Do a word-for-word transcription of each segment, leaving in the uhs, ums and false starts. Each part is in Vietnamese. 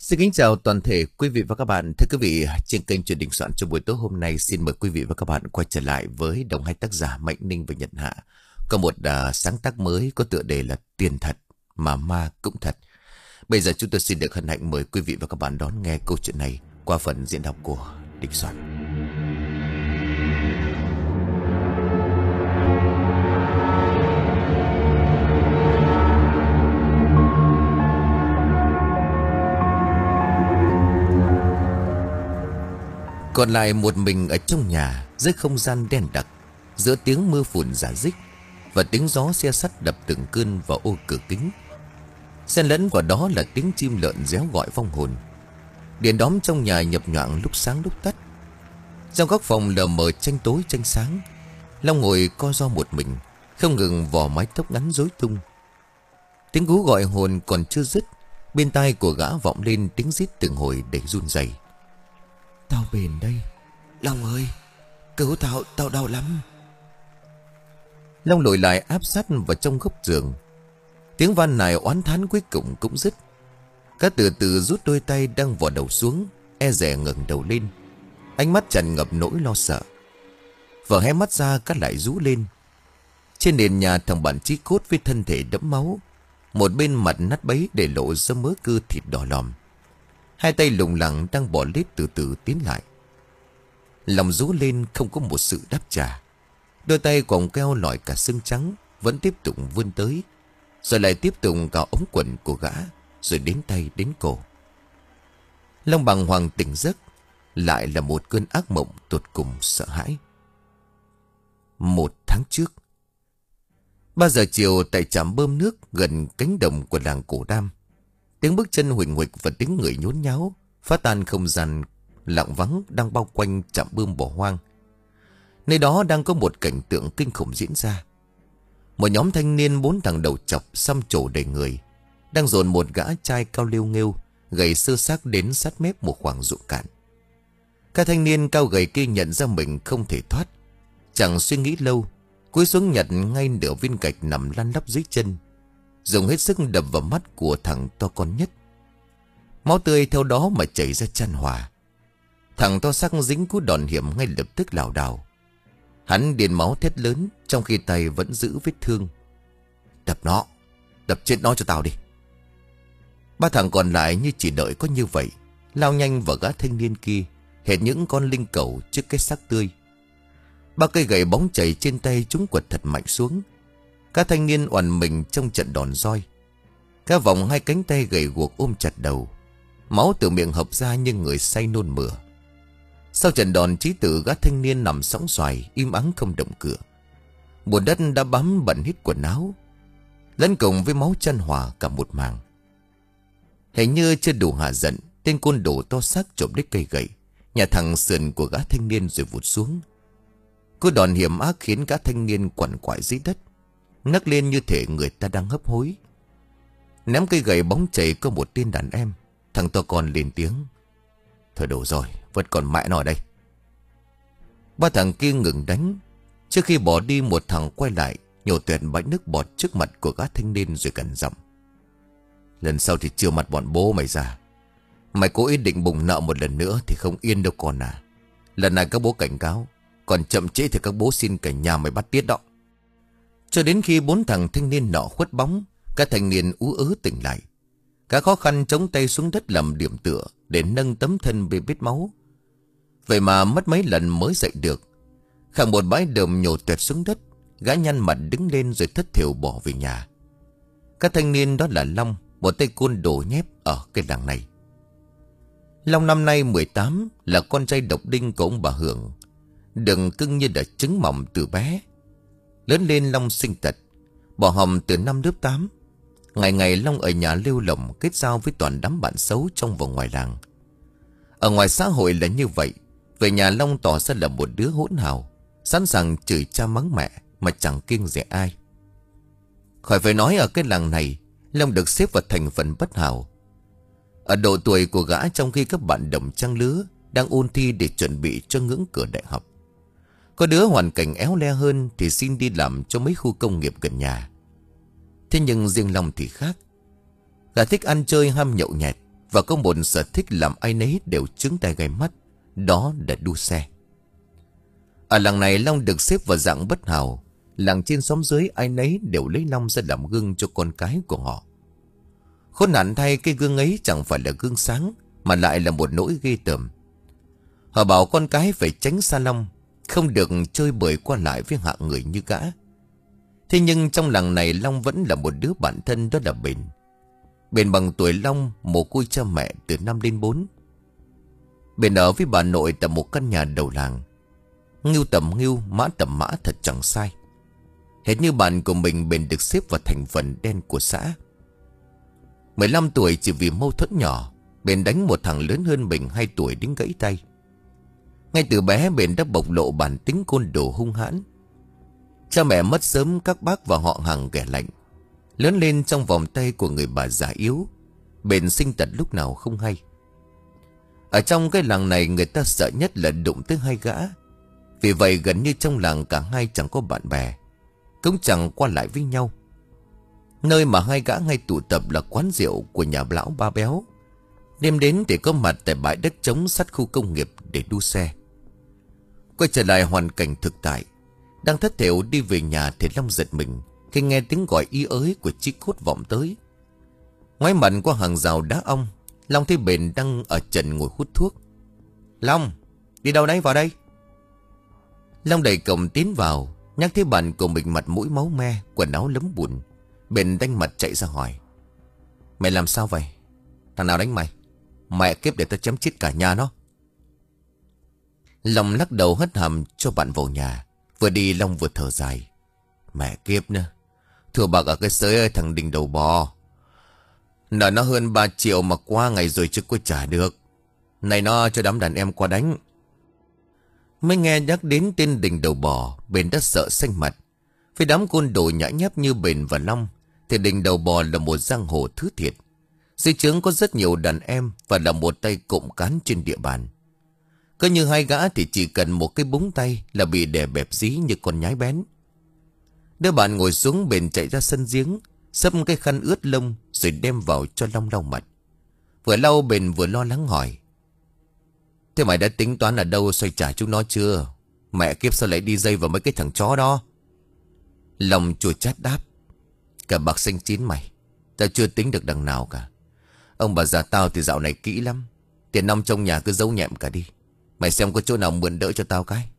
Xin kính chào toàn thể quý vị và các bạn. Thưa quý vị, trên kênh Chuyện Đình Soạn cho buổi tối hôm nay xin mời quý vị và các bạn quay trở lại với đồng hai tác giả Mạnh Ninh và Nhật Hạ. Có một uh, sáng tác mới có tựa đề là Tiền Thật mà Ma Cũng Thật. Bây giờ chúng tôi xin được hân hạnh mời quý vị và các bạn đón nghe câu chuyện này qua phần diễn đọc của Đình Soạn. Còn lại một mình ở trong nhà, dưới không gian đen đặc, giữa tiếng mưa phùn rả rích và tiếng gió xe sắt đập từng cơn vào ô cửa kính. Xen lẫn vào đó là tiếng chim lợn réo gọi vong hồn. Đèn đóm trong nhà nhập nhoạng lúc sáng lúc tắt. Trong góc phòng lờ mờ tranh tối tranh sáng, Long ngồi co ro một mình, không ngừng vò mái tóc ngắn rối tung. Tiếng cú gọi hồn còn chưa dứt, bên tai của gã vọng lên tiếng rít từng hồi đầy run rẩy. Tao bền đây, Long ơi, cứu tao, tao đau lắm. Long lùi lại áp sát vào trong góc giường. Tiếng van nài oán thán cuối cùng cũng dứt. Cá từ từ rút đôi tay đang vò đầu xuống, e dè ngẩng đầu lên, ánh mắt tràn ngập nỗi lo sợ. Vừa hé mắt ra, Cá lại rú lên. Trên nền nhà thằng bạn chí cốt với thân thể đẫm máu, một bên mặt nát bấy để lộ ra mớ cơ thịt đỏ lòm. Hai tay lủng lẳng đang bỏ lết từ từ tiến lại. Lòng rú lên không có một sự đáp trả. Đôi tay quòng keo lòi cả xương trắng vẫn tiếp tục vươn tới, rồi lại tiếp tục cả ống quần của gã, rồi đến tay đến cổ. Long bàng hoàng tỉnh giấc, lại là một cơn ác mộng tột cùng sợ hãi. Một tháng trước, ba giờ chiều tại trạm bơm nước gần cánh đồng của làng Cổ Đam, tiếng bước chân huỳnh huỳnh và tiếng người nhốn nháo phá tan không gian lặng vắng đang bao quanh trạm bơm bỏ hoang. Nơi đó đang có một cảnh tượng kinh khủng diễn ra. Một nhóm thanh niên bốn thằng đầu chọc xăm trổ đầy người đang dồn một gã trai cao liêu nghêu, gầy sơ xác đến sát mép một khoảng ruộng cạn. Các thanh niên cao gầy kia nhận ra mình không thể thoát, chẳng suy nghĩ lâu, cúi xuống nhặt ngay nửa viên gạch nằm lăn lóc dưới chân, dùng hết sức đập vào mắt của thằng to con nhất. Máu tươi theo đó mà chảy ra chan hòa. Thằng to xác dính cú đòn hiểm ngay lập tức lảo đảo. Hắn điền máu thét lớn, trong khi tay vẫn giữ vết thương. Đập nó, đập chết nó cho tao đi. Ba thằng còn lại như chỉ đợi có như vậy, lao nhanh vào gã thanh niên kia, hệt những con linh cẩu trước cái xác tươi. Ba cây gậy bóng chảy trên tay chúng quật thật mạnh xuống. Các thanh niên oằn mình trong trận đòn roi. Các vòng hai cánh tay gầy guộc ôm chặt đầu, máu từ miệng hợp ra như người say nôn mửa. Sau trận đòn chí tử, gã thanh niên nằm sõng xoài im ắng không động cựa. Bùn đất đã bám bẩn hết quần áo, lẫn cùng với máu chan hòa cả một màng. Hình như chưa đủ hạ giận, tên côn đồ to xác trộm lấy cây gậy, nhả thẳng sườn của gã thanh niên rồi vụt xuống. Cú đòn hiểm ác khiến gã thanh niên quằn quại dưới đất, ngất lên như thể người ta đang hấp hối. Ném cây gậy bóng chảy có một tên đàn em. Thằng to con lên tiếng: Thôi đủ rồi, vẫn còn mẹ nó ở đây. Ba thằng kia ngừng đánh. Trước khi bỏ đi, một thằng quay lại nhổ tuẹt bãi nước bọt trước mặt của gã thanh niên rồi cằn giọng: Lần sau thì trừ mặt bọn bố mày ra. Mày cố ý định bùng nợ một lần nữa thì không yên đâu con à. Lần này các bố cảnh cáo, còn chậm trễ thì các bố xin cả nhà mày bắt tiết đó. Cho đến khi bốn thằng thanh niên nọ khuất bóng, các thanh niên ú ớ tỉnh lại. Các khó khăn chống tay xuống đất làm điểm tựa để nâng tấm thân bị vết máu. Vậy mà mất mấy lần mới dậy được. Khẳng một bãi đờm nhổ tuẹt xuống đất, gã nhăn mặt đứng lên rồi thất thểu bỏ về nhà. Các thanh niên đó là Long, một tay côn đồ nhép ở cái làng này. Long năm nay mười tám, là con trai độc đinh của ông bà Hưởng. Đừng cưng như đã trứng mỏng từ bé. Lớn lên Long sinh tật, bỏ hòm từ năm lớp tám. Ngày ngày Long ở nhà lêu lỏng kết giao với toàn đám bạn xấu trong và ngoài làng. Ở ngoài xã hội là như vậy, về nhà Long tỏ ra là một đứa hỗn hào, sẵn sàng chửi cha mắng mẹ mà chẳng kiêng dè ai. Khỏi phải nói, ở cái làng này Long được xếp vào thành phần bất hảo. Ở độ tuổi của gã, trong khi các bạn đồng trang lứa đang ôn thi để chuẩn bị cho ngưỡng cửa đại học, có đứa hoàn cảnh éo le hơn thì xin đi làm cho mấy khu công nghiệp gần nhà. Thế nhưng riêng Long thì khác. Gã thích ăn chơi ham nhậu nhẹt, và có một sở thích làm ai nấy đều trướng tai gai mắt, đó là đua xe. Ở làng này Long được xếp vào dạng bất hảo. Làng trên xóm dưới ai nấy đều lấy Long ra làm gương cho con cái của họ. Khốn nạn thay, cái gương ấy chẳng phải là gương sáng, mà lại là một nỗi ghê tởm. Họ bảo con cái phải tránh xa Long, không được chơi bời qua lại với hạng người như gã. Thế nhưng trong làng này Long vẫn là một đứa bạn thân, đó là Bền. Bền bằng tuổi Long, mồ côi cha mẹ từ năm đến bốn. Bền ở với bà nội tại một căn nhà đầu làng. Ngưu tầm ngưu, mã tầm mã, thật chẳng sai. Hết như bạn của mình, Bền được xếp vào thành phần đen của xã. mười lăm tuổi, chỉ vì mâu thuẫn nhỏ, Bền đánh một thằng lớn hơn mình hai tuổi đến gãy tay. Ngay từ bé Bền đã bộc lộ bản tính côn đồ hung hãn. Cha mẹ mất sớm, các bác và họ hàng ghẻ lạnh. Lớn lên trong vòng tay của người bà già yếu, Bền sinh tật lúc nào không hay. Ở trong cái làng này, người ta sợ nhất là đụng tới hai gã. Vì vậy gần như trong làng cả hai chẳng có bạn bè, cũng chẳng qua lại với nhau. Nơi mà hai gã hay tụ tập là quán rượu của nhà lão Ba Béo. Đêm đến thì có mặt tại bãi đất trống sát khu công nghiệp để đua xe. Quay trở lại hoàn cảnh thực tại, đang thất thểu đi về nhà thì Long giật mình khi nghe tiếng gọi y ới của Chí Cốt vọng tới. Ngoái mặt qua hàng rào đá ong, Long thấy Bền đang ở trần ngồi hút thuốc. Long, đi đâu đấy, vào đây. Long đẩy cổng tiến vào, nhắc thấy bạn của mình mặt mũi máu me, quần áo lấm bùn. Bền đanh mặt chạy ra hỏi: Mày làm sao vậy? Thằng nào đánh mày? Mẹ kiếp, để tao chém chết cả nhà nó. Long lắc đầu hất hàm cho bạn vào nhà. Vừa đi Long vừa thở dài: Mẹ kiếp nữa, thừa bạc ở cái sới ơi, thằng Đình đầu bò. Nợ nó hơn ba triệu mà qua ngày rồi chứ có trả được. Này nó cho đám đàn em qua đánh. Mới nghe nhắc đến tên Đình đầu bò, Bền đã sợ xanh mặt. Với đám côn đồ nhã nháp như Bền và Long thì Đình đầu bò là một giang hồ thứ thiệt. Dưới trướng có rất nhiều đàn em và là một tay cộng cán trên địa bàn. Cứ như hai gã thì chỉ cần một cái búng tay là bị đè bẹp dí như con nhái bén. Đứa bạn ngồi xuống, Bền chạy ra sân giếng, xấp cái khăn ướt lông rồi đem vào cho Long lau mặt. Vừa lau Bền vừa lo lắng hỏi: Thế mày đã tính toán ở đâu xoay trả chúng nó chưa? Mẹ kiếp, sao lại đi dây vào mấy cái thằng chó đó? Long chua chát đáp: Cả bạc xanh chín mày, tao chưa tính được đằng nào cả. Ông bà già tao thì dạo này kỹ lắm. Tiền nong trong nhà cứ giấu nhẹm cả đi. Mày xem có chỗ nào mượn đỡ cho tao cái.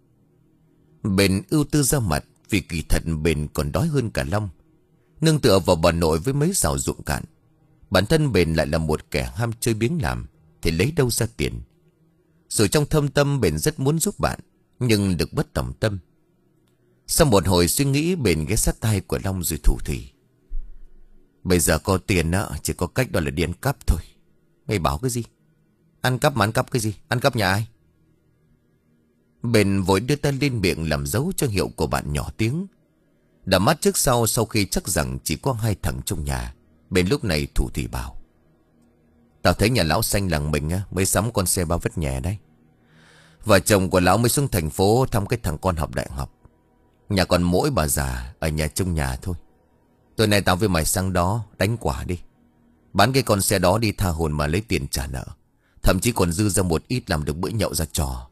Bền ưu tư ra mặt, vì kỳ thật Bền còn đói hơn cả Long. Nương tựa vào bà nội với mấy xào ruộng cạn, bản thân Bền lại là một kẻ ham chơi biếng làm, thì lấy đâu ra tiền. Rồi trong thâm tâm Bền rất muốn giúp bạn, nhưng được bất tòng tâm. Sau một hồi suy nghĩ, Bền ghé sát tai của Long rồi thủ thỉ: Bây giờ có tiền á, chỉ có cách đó là đi ăn cắp thôi. Mày bảo cái gì? Ăn cắp mà ăn cắp cái gì? Ăn cắp nhà ai? Bền vội đưa tay lên miệng làm dấu cho hiệu của bạn nhỏ tiếng. Đã mắt trước sau, sau khi chắc rằng chỉ có hai thằng trong nhà, Bền lúc này thủ thỉ bảo: Tao thấy nhà lão Xanh làng mình á, mới sắm con xe ba vết nhẹ đấy. Vợ chồng của lão mới xuống thành phố thăm cái thằng con học đại học. Nhà còn mỗi bà già ở nhà trong nhà thôi. Tối nay tao với mày sang đó đánh quả đi, bán cái con xe đó đi tha hồn mà lấy tiền trả nợ. Thậm chí còn dư ra một ít làm được bữa nhậu ra trò.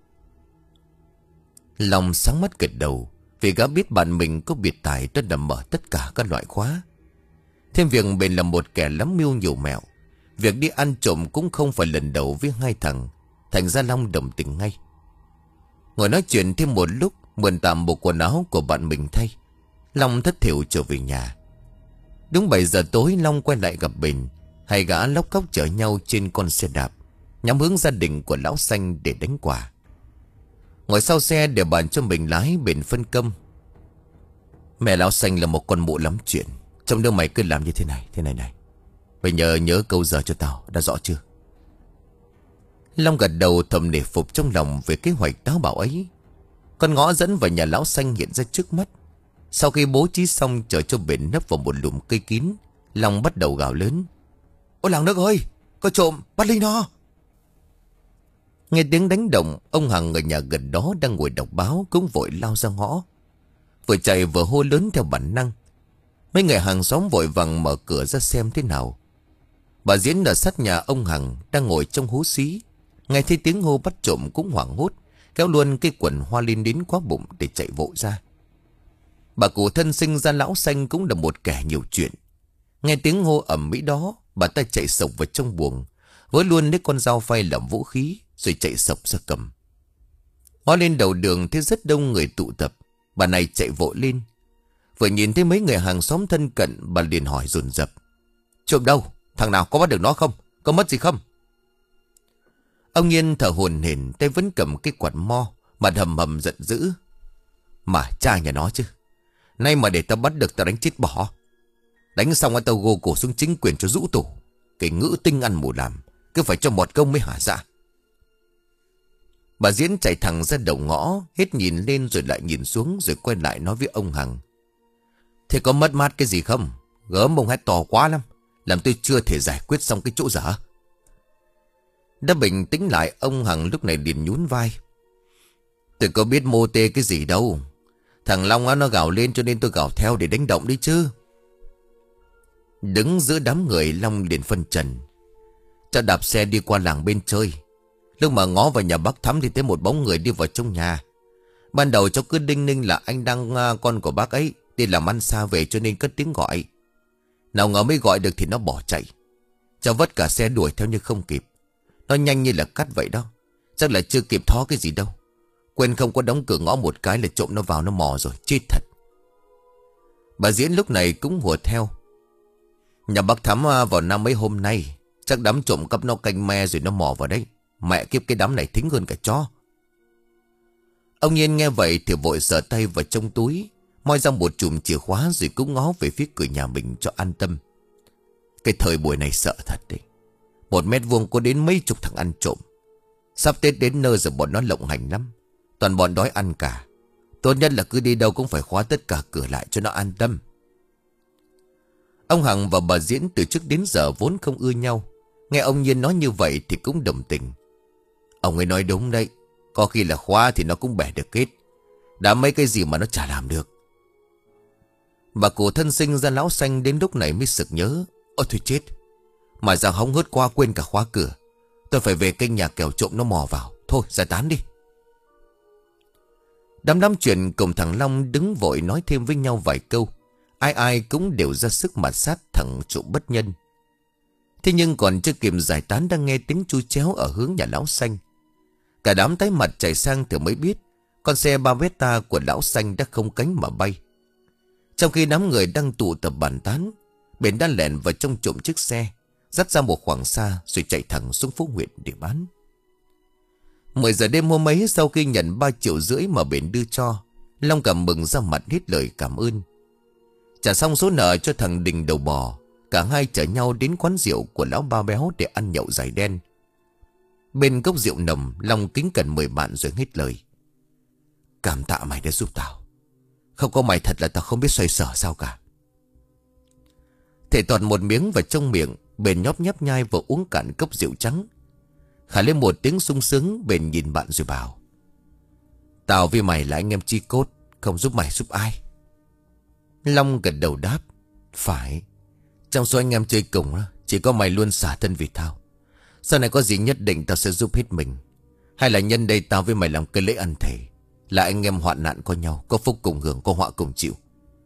Long sáng mắt gật đầu, vì gã biết bạn mình có biệt tài rất là mở tất cả các loại khóa. Thêm việc Bền là một kẻ lắm mưu nhiều mẹo, việc đi ăn trộm cũng không phải lần đầu với hai thằng. Thành ra Long đồng tình ngay. Ngồi nói chuyện thêm một lúc, mượn tạm bộ quần áo của bạn mình thay, Long thất thểu trở về nhà. Đúng bảy giờ tối, Long quay lại gặp Bền. Hai gã lóc cóc chở nhau trên con xe đạp, nhắm hướng gia đình của lão Xanh để đánh quả. Ngồi sau xe để bàn cho mình lái, Bền phân công: Mẹ lão Xanh là một con mụ lắm chuyện. Trong đứa mày cứ làm như thế này, thế này này. Mày nhớ nhớ câu giờ cho tao, đã rõ chưa? Long gật đầu thầm nể phục trong lòng về kế hoạch táo bạo ấy. Con ngõ dẫn vào nhà lão Xanh hiện ra trước mắt. Sau khi bố trí xong, chờ cho Bền nấp vào một lùm cây kín, Long bắt đầu gào lớn: Ôi làng nước ơi, có trộm, bắt lấy nó! Nghe tiếng đánh động, ông Hằng ở nhà gần đó đang ngồi đọc báo cũng vội lao ra ngõ, vừa chạy vừa hô lớn theo bản năng. Mấy người hàng xóm vội vàng mở cửa ra xem thế nào. Bà Diễn ở sát nhà ông Hằng đang ngồi trong hố xí, nghe thấy tiếng hô bắt trộm cũng hoảng hốt, kéo luôn cái quần hoa lên đến quá bụng để chạy vội ra. Bà cụ thân sinh ra lão Xanh cũng là một kẻ nhiều chuyện. Nghe tiếng hô ầm ĩ đó, bà ta chạy sộc vào trong buồng, với luôn lấy con dao phay làm vũ khí, rồi chạy sộc ra cầm. Ngó lên đầu đường thấy rất đông người tụ tập, bà này chạy vội lên. Vừa nhìn thấy mấy người hàng xóm thân cận, bà liền hỏi dồn dập: "Trộm đâu? Thằng nào có bắt được nó không? Có mất gì không?" Ông Nhiên thở hổn hển, tay vẫn cầm cái quạt mo, mặt hầm hầm giận dữ: "Mà cha nhà nó chứ, nay mà để tao bắt được tao đánh chết bỏ. Đánh xong tao gô cổ xuống chính quyền cho rũ tủ. Cái ngữ tinh ăn mù làm, cứ phải cho một công mới hả dạ." Bà Diễn chạy thẳng ra đầu ngõ, hết nhìn lên rồi lại nhìn xuống, rồi quay lại nói với ông Hằng: "Thế có mất mát cái gì không? Gớm ông hét to quá lắm, làm tôi chưa thể giải quyết xong cái chỗ dở." Đã bình tĩnh lại, ông Hằng lúc này liền nhún vai: "Tôi có biết mô tê cái gì đâu. Thằng Long á, nó gào lên cho nên tôi gào theo để đánh động đi chứ." Đứng giữa đám người, Long liền phân trần: "Cháu đạp xe đi qua làng bên chơi. Lúc mà ngó vào nhà bác Thắm thì thấy một bóng người đi vào trong nhà. Ban đầu cháu cứ đinh ninh là anh Đăng, con của bác ấy, đi làm ăn xa về cho nên cất tiếng gọi. Nào ngờ mới gọi được thì nó bỏ chạy. Cháu vất cả xe đuổi theo nhưng không kịp. Nó nhanh như là cắt vậy đó. Chắc là chưa kịp thó cái gì đâu. Quên không có đóng cửa ngõ một cái là trộm nó vào nó mò rồi, chết thật." Bà Diễn lúc này cũng hùa theo: "Nhà bác Thắm vào năm mấy hôm nay, chắc đám trộm cắp nó canh me rồi nó mò vào đấy. Mẹ kiếp, cái đám này thính hơn cả chó." Ông Nhiên nghe vậy thì vội sờ tay vào trong túi, moi ra một chùm chìa khóa rồi cũng ngó về phía cửa nhà mình cho an tâm. Cái thời buổi này sợ thật đấy. Một mét vuông có đến mấy chục thằng ăn trộm. Sắp Tết đến nơi rồi bọn nó lộng hành lắm. Toàn bọn đói ăn cả. Tốt nhất là cứ đi đâu cũng phải khóa tất cả cửa lại cho nó an tâm. Ông Hằng và bà Diễn từ trước đến giờ vốn không ưa nhau. Nghe ông Nhiên nói như vậy thì cũng đồng tình. Ông ấy nói đúng đấy. Có khi là khóa thì nó cũng bẻ được kết. Đã mấy cái gì mà nó chả làm được. Bà cụ thân sinh ra lão Xanh đến lúc này mới sực nhớ: "Ôi thôi chết, mà ra hóng hớt qua quên cả khóa cửa. Tôi phải về kênh nhà kẻo trộm nó mò vào. Thôi giải tán đi." Đám đám chuyện cùng thằng Long đứng vội nói thêm với nhau vài câu. Ai ai cũng đều ra sức mà sát thằng trộm bất nhân. Thế nhưng còn chưa kịp giải tán, đang nghe tiếng chu chéo ở hướng nhà lão Xanh. Cả đám tái mặt chạy sang thì mới biết con xe ba Beta của lão Xanh đã không cánh mà bay. Trong khi đám người đang tụ tập bàn tán, Bền đã lẻn vào trong trộm chiếc xe, dắt ra một khoảng xa rồi chạy thẳng xuống phố huyện để bán. Mười giờ đêm hôm ấy, sau khi nhận ba triệu rưỡi mà Bền đưa cho, Long cảm mừng ra mặt hết lời cảm ơn. Trả xong số nợ cho thằng Đình đầu bò, cả hai chở nhau đến quán rượu của lão Ba Béo để ăn nhậu dài đen. Bên cốc rượu nồng, Long kính cẩn mời bạn rồi hết lời: "Cảm tạ mày đã giúp tao. Không có mày thật là tao không biết xoay sở sao cả." Thể toàn một miếng vào trong miệng, Bền nhóp nháp nhai và uống cạn cốc rượu trắng. Khả lên một tiếng sung sướng, Bền nhìn bạn rồi bảo: "Tao với mày là anh em chi cốt, không giúp mày giúp ai." Long gật đầu đáp: "Phải. Trong số anh em chơi cùng chỉ có mày luôn xả thân vì tao. Sau này có gì nhất định tao sẽ giúp hết mình. Hay là nhân đây tao với mày làm cái lễ ăn thể, là anh em hoạn nạn có nhau, có phúc cùng hưởng, có họa cùng chịu."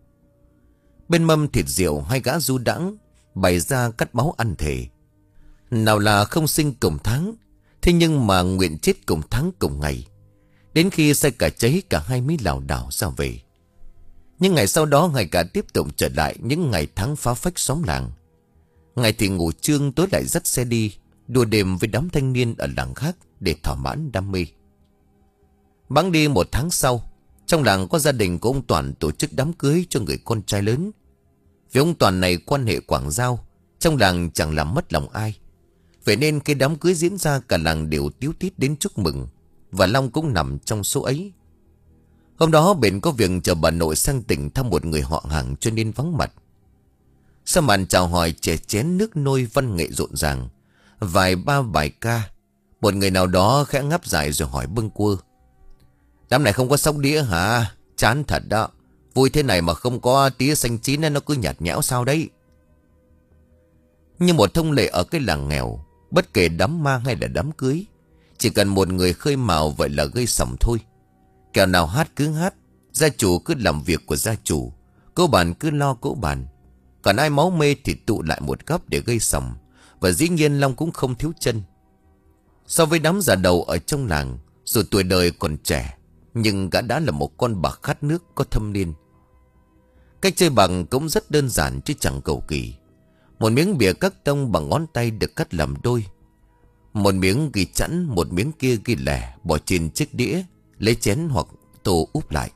Bên mâm thịt rượu, hai gã du đãng bày ra cắt máu ăn thể. Nào là không sinh cùng tháng, thế nhưng mà nguyện chết cùng tháng cùng ngày. Đến khi say cả cháy, cả hai mới lảo đảo ra về. Nhưng ngày sau đó, ngày cả tiếp tục trở lại những ngày tháng phá phách xóm làng. Ngày thì ngủ trương, tối lại dắt xe đi đùa đêm với đám thanh niên ở làng khác để thỏa mãn đam mê. Bẵng đi một tháng sau, trong làng có gia đình của ông Toàn tổ chức đám cưới cho người con trai lớn. Vì ông Toàn này quan hệ quảng giao, trong làng chẳng làm mất lòng ai. Vậy nên cái đám cưới diễn ra, cả làng đều tíu tít đến chúc mừng, và Long cũng nằm trong số ấy. Hôm đó Bền có việc chờ bà nội sang tỉnh thăm một người họ hàng cho nên vắng mặt. Sau màn chào hỏi chè chén nước nôi văn nghệ rộn ràng, vài ba bài ca, một người nào đó khẽ ngáp dài rồi hỏi bâng quơ: "Đám này không có sóc đĩa hả? Chán thật đó. Vui thế này mà không có tía xanh chín nên nó cứ nhạt nhẽo sao đấy?" Như một thông lệ ở cái làng nghèo, bất kể đám ma hay là đám cưới, chỉ cần một người khơi mào vậy là gây sầm thôi. Kẻo nào hát cứ hát, gia chủ cứ làm việc của gia chủ, cô bàn cứ lo cỗ bàn. Còn ai máu mê thì tụ lại một góc để gây sầm. Và dĩ nhiên Long cũng không thiếu chân. So với đám già đầu ở trong làng, dù tuổi đời còn trẻ, nhưng gã đã là một con bạc khát nước có thâm niên. Cách chơi bằng cũng rất đơn giản chứ chẳng cầu kỳ. Một miếng bìa các tông bằng ngón tay được cắt làm đôi. Một miếng ghi chẵn, một miếng kia ghi lẻ, bỏ trên chiếc đĩa, lấy chén hoặc tô úp lại.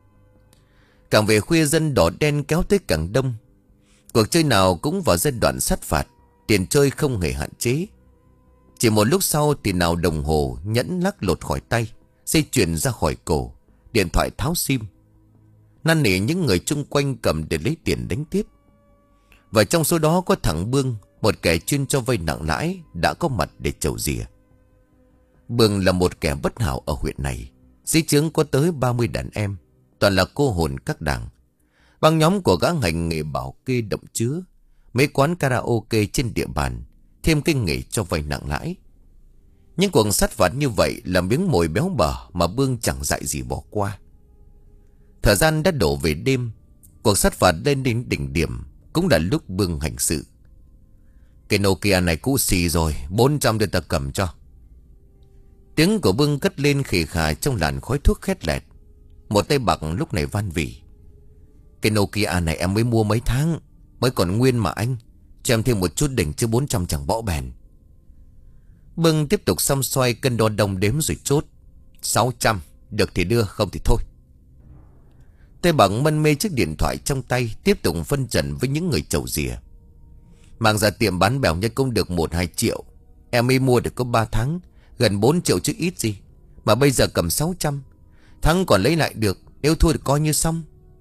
Càng về khuya dân đỏ đen kéo tới càng đông. Cuộc chơi nào cũng vào giai đoạn sát phạt, tiền chơi không hề hạn chế. Chỉ một lúc sau thì nào đồng hồ nhẫn lắc lột khỏi tay, dây chuyền ra khỏi cổ, điện thoại tháo sim. Năn nỉ những người chung quanh cầm để lấy tiền đánh tiếp. Và trong số đó có thằng Bương, một kẻ chuyên cho vay nặng lãi, đã có mặt để chầu rìa. Bương là một kẻ bất hảo ở huyện này. Dưới trướng có tới ba mươi đàn em, toàn là cô hồn các đảng. Băng nhóm của gã hành nghề bảo kê động chứa, mấy quán karaoke trên địa bàn, thêm cái nghề cho vay nặng lãi. Những cuộc sát phạt như vậy là miếng mồi béo bở mà Bương chẳng dại gì bỏ qua. Thời gian đã đổ về đêm, cuộc sát phạt lên đến đỉnh điểm, cũng là lúc Bương hành sự. Cái Nokia này cũ xì rồi, bốn trăm để ta cầm cho. Tiếng của Bương cất lên khì khà trong làn khói thuốc khét lẹt. Một tay bạc lúc này van vỉ. Cái Nokia này em mới mua mấy tháng, mới còn nguyên mà anh. Cho em thêm một chút đỉnh chứ bốn trăm chẳng bỏ bèn. Bương tiếp tục xăm xoay cân đo đong đếm rồi chốt. Sáu trăm, được thì đưa, không thì thôi. Tay bạc mân mê chiếc điện thoại trong tay, tiếp tục phân trần với những người chầu rìa. Mang ra tiệm bán bèo nhất cũng được một hai triệu. Em mới mua được có ba tháng, gần bốn triệu chứ ít gì. Mà bây giờ cầm sáu trăm, thắng còn lấy lại được, nếu thua thì coi như xong.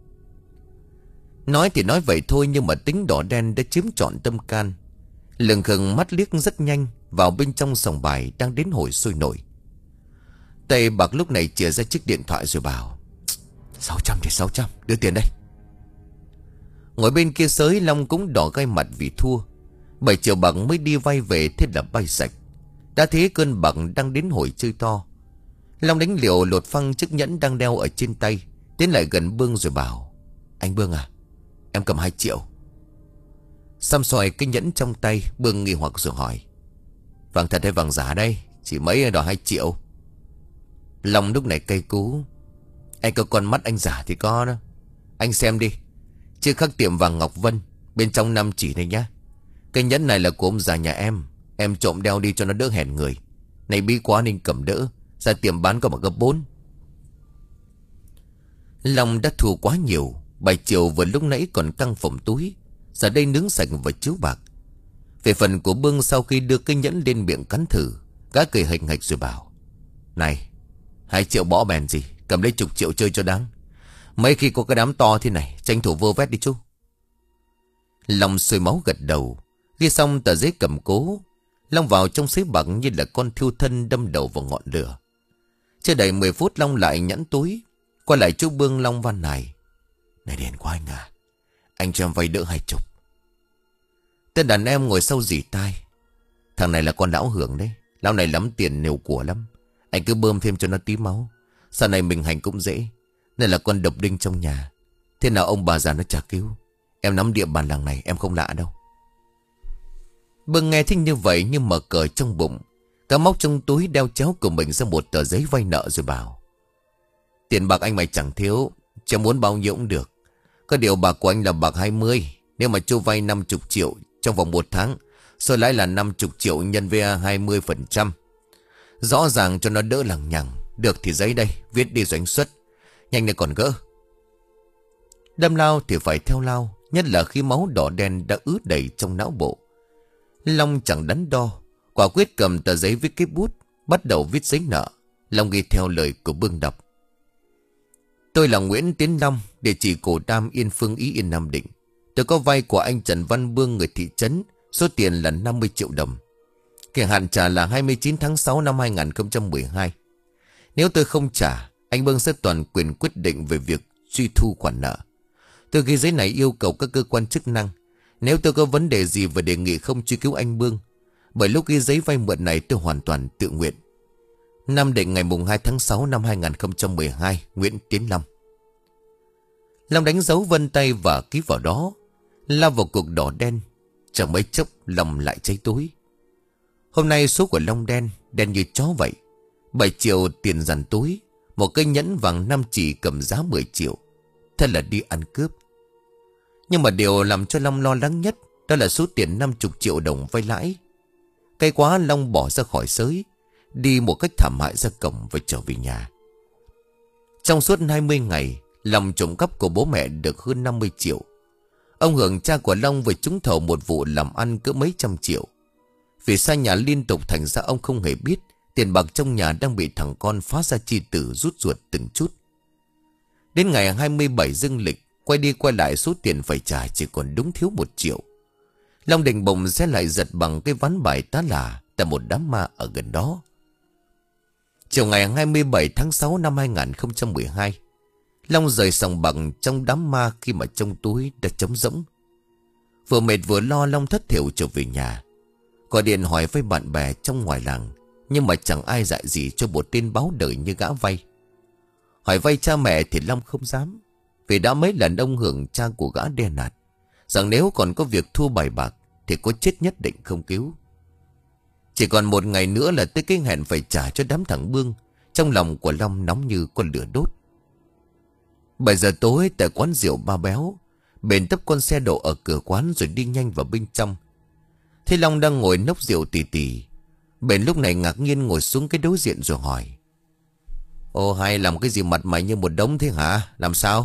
Nói thì nói vậy thôi, nhưng mà tính đỏ đen đã chiếm trọn tâm can. Lừng khừng mắt liếc rất nhanh vào bên trong sòng bài đang đến hồi sôi nổi. Tay bạc lúc này chìa ra chiếc điện thoại rồi bảo: Sáu trăm thì sáu trăm, đưa tiền đây. Ngồi bên kia sới, Long cũng đỏ gai mặt vì thua. Bảy triệu bạc mới đi vay về, thế là bay sạch. Đã thế cơn bạc đang đến hồi chơi to. Long đánh liều lột phăng chiếc nhẫn đang đeo ở trên tay, tiến lại gần Bương rồi bảo: Anh Bương à, em cầm hai triệu. Xăm xoài cái nhẫn trong tay, Bương nghi hoặc rồi hỏi: Vàng thật hay vàng giả đây? Chỉ mấy đòi hai triệu. Long lúc này cay cú: Anh có con mắt anh giả thì có đó. Anh xem đi, chưa khắc tiệm vàng Ngọc Vân, bên trong năm chỉ này nhá. Cái nhẫn này là của ông già nhà em, em trộm đeo đi cho nó đỡ hèn người. Này bí quá nên cầm đỡ, ra tiệm bán có mà gấp bốn. Long đã thua quá nhiều. Bảy triệu vừa lúc nãy còn căng phồng túi, giờ đây nướng sạch và chiếu bạc. Về phần của Bương, sau khi đưa cái nhẫn lên miệng cắn thử, gã cười hình hạch rồi bảo: Này, hai triệu bỏ bèn gì, cầm lấy chục triệu chơi cho đáng. Mấy khi có cái đám to thế này, tranh thủ vơ vét đi chú. Long sôi máu gật đầu. Ghi xong tờ giấy cầm cố, Long vào trong sới bạc như là con thiêu thân đâm đầu vào ngọn lửa. Chưa đầy mười phút, Long lại nhẵn túi, qua lại chú Bương. Long van này: Này đèn quá anh à, anh cho em vay đỡ hai chục. Tên đàn em ngồi sau rỉ tai: Thằng này là con lão hưởng đấy, lão này lắm tiền nhiều của lắm. Anh cứ bơm thêm cho nó tí máu, sau này mình hành cũng dễ. Này là con độc đinh trong nhà, thế nào ông bà già nó chả cứu. Em nắm địa bàn làng này em không lạ đâu. Bương nghe thích như vậy nhưng mở cờ trong bụng. Cả móc trong túi đeo chéo của mình ra một tờ giấy vay nợ rồi bảo: Tiền bạc anh mày chẳng thiếu, chẳng muốn bao nhiêu cũng được. Có điều bạc của anh là bạc hai mươi. Nếu mà chú vay năm mươi triệu trong vòng một tháng, số lãi là năm mươi triệu nhân với hai mươi phần trăm. Rõ ràng cho nó đỡ lằng nhằng. Được thì giấy đây, viết đi rồi anh xuất. Nhanh này còn gỡ. Đâm lao thì phải theo lao, nhất là khi máu đỏ đen đã ứ đầy trong não bộ. Long chẳng đắn đo, quả quyết cầm tờ giấy viết cái bút, bắt đầu viết giấy nợ. Long ghi theo lời của Bương đọc: Tôi là Nguyễn Tiến Long, địa chỉ Cổ Đam, Yên Phương, Ý Yên, Nam Định. Tôi có vay của anh Trần Văn Bương, người thị trấn, số tiền là năm mươi triệu đồng. Kỳ hạn trả là hai mươi chín tháng sáu năm hai nghìn không trăm mười hai. Nếu tôi không trả, anh Bương sẽ toàn quyền quyết định về việc truy thu khoản nợ. Tôi ghi giấy này yêu cầu các cơ quan chức năng Nếu tôi có vấn đề gì và đề nghị không truy cứu anh Bương, bởi lúc ghi giấy vay mượn này tôi hoàn toàn tự nguyện. Nam định ngày mùng hai tháng sáu năm hai nghìn không trăm mười hai. Nguyễn Tiến Long. Long đánh dấu vân tay và ký vào đó, lao vào cuộc đỏ đen. Chẳng mấy chốc Long lại cháy túi. Hôm nay số của Long đen, đen như chó vậy. Bảy triệu tiền dàn túi, một cây nhẫn vàng năm chỉ cầm giá mười triệu. Thật là đi ăn cướp. Nhưng mà điều làm cho Long lo lắng nhất, đó là số tiền năm mươi triệu đồng vay lãi. Cay quá, Long bỏ ra khỏi sới, đi một cách thảm hại ra cổng và trở về nhà. Trong suốt hai mươi ngày, Long trộm cắp của bố mẹ được hơn năm mươi triệu. Ông Hưởng, cha của Long, vừa trúng thầu một vụ làm ăn cỡ mấy trăm triệu. Vì xa nhà liên tục, thành ra ông không hề biết tiền bạc trong nhà đang bị thằng con phá ra chi tử rút ruột từng chút. Đến ngày hai mươi bảy dương lịch, quay đi quay lại số tiền phải trả chỉ còn đúng thiếu một triệu. Long định bụng sẽ lại giật bằng cái ván bài tá là tại một đám ma ở gần đó. Chiều ngày hai mươi bảy tháng sáu năm hai nghìn không trăm mười hai, Long rời sòng bằng trong đám ma khi mà trong túi đã trống rỗng. Vừa mệt vừa lo, Long thất thểu trở về nhà. Gọi điện hỏi với bạn bè trong ngoài làng, nhưng mà chẳng ai dạy gì cho một tên báo đời như gã vay. Hỏi vay cha mẹ thì Long không dám, vì đã mấy lần ông Hưởng, cha của gã, đe nạt rằng nếu còn có việc thua bài bạc thì có chết nhất định không cứu. Chỉ còn một ngày nữa là tới cái hẹn phải trả cho đám thằng Bương. Trong lòng của Long nóng như con lửa đốt. Bảy giờ tối tại quán rượu Ba Béo, bền tấp con xe đổ ở cửa quán rồi đi nhanh vào bên trong. Thế Long đang ngồi nốc rượu tì tì. Bền lúc này ngạc nhiên ngồi xuống cái đối diện rồi hỏi: Ồ, hay làm cái gì mặt mày như một đống thế hả? Làm sao?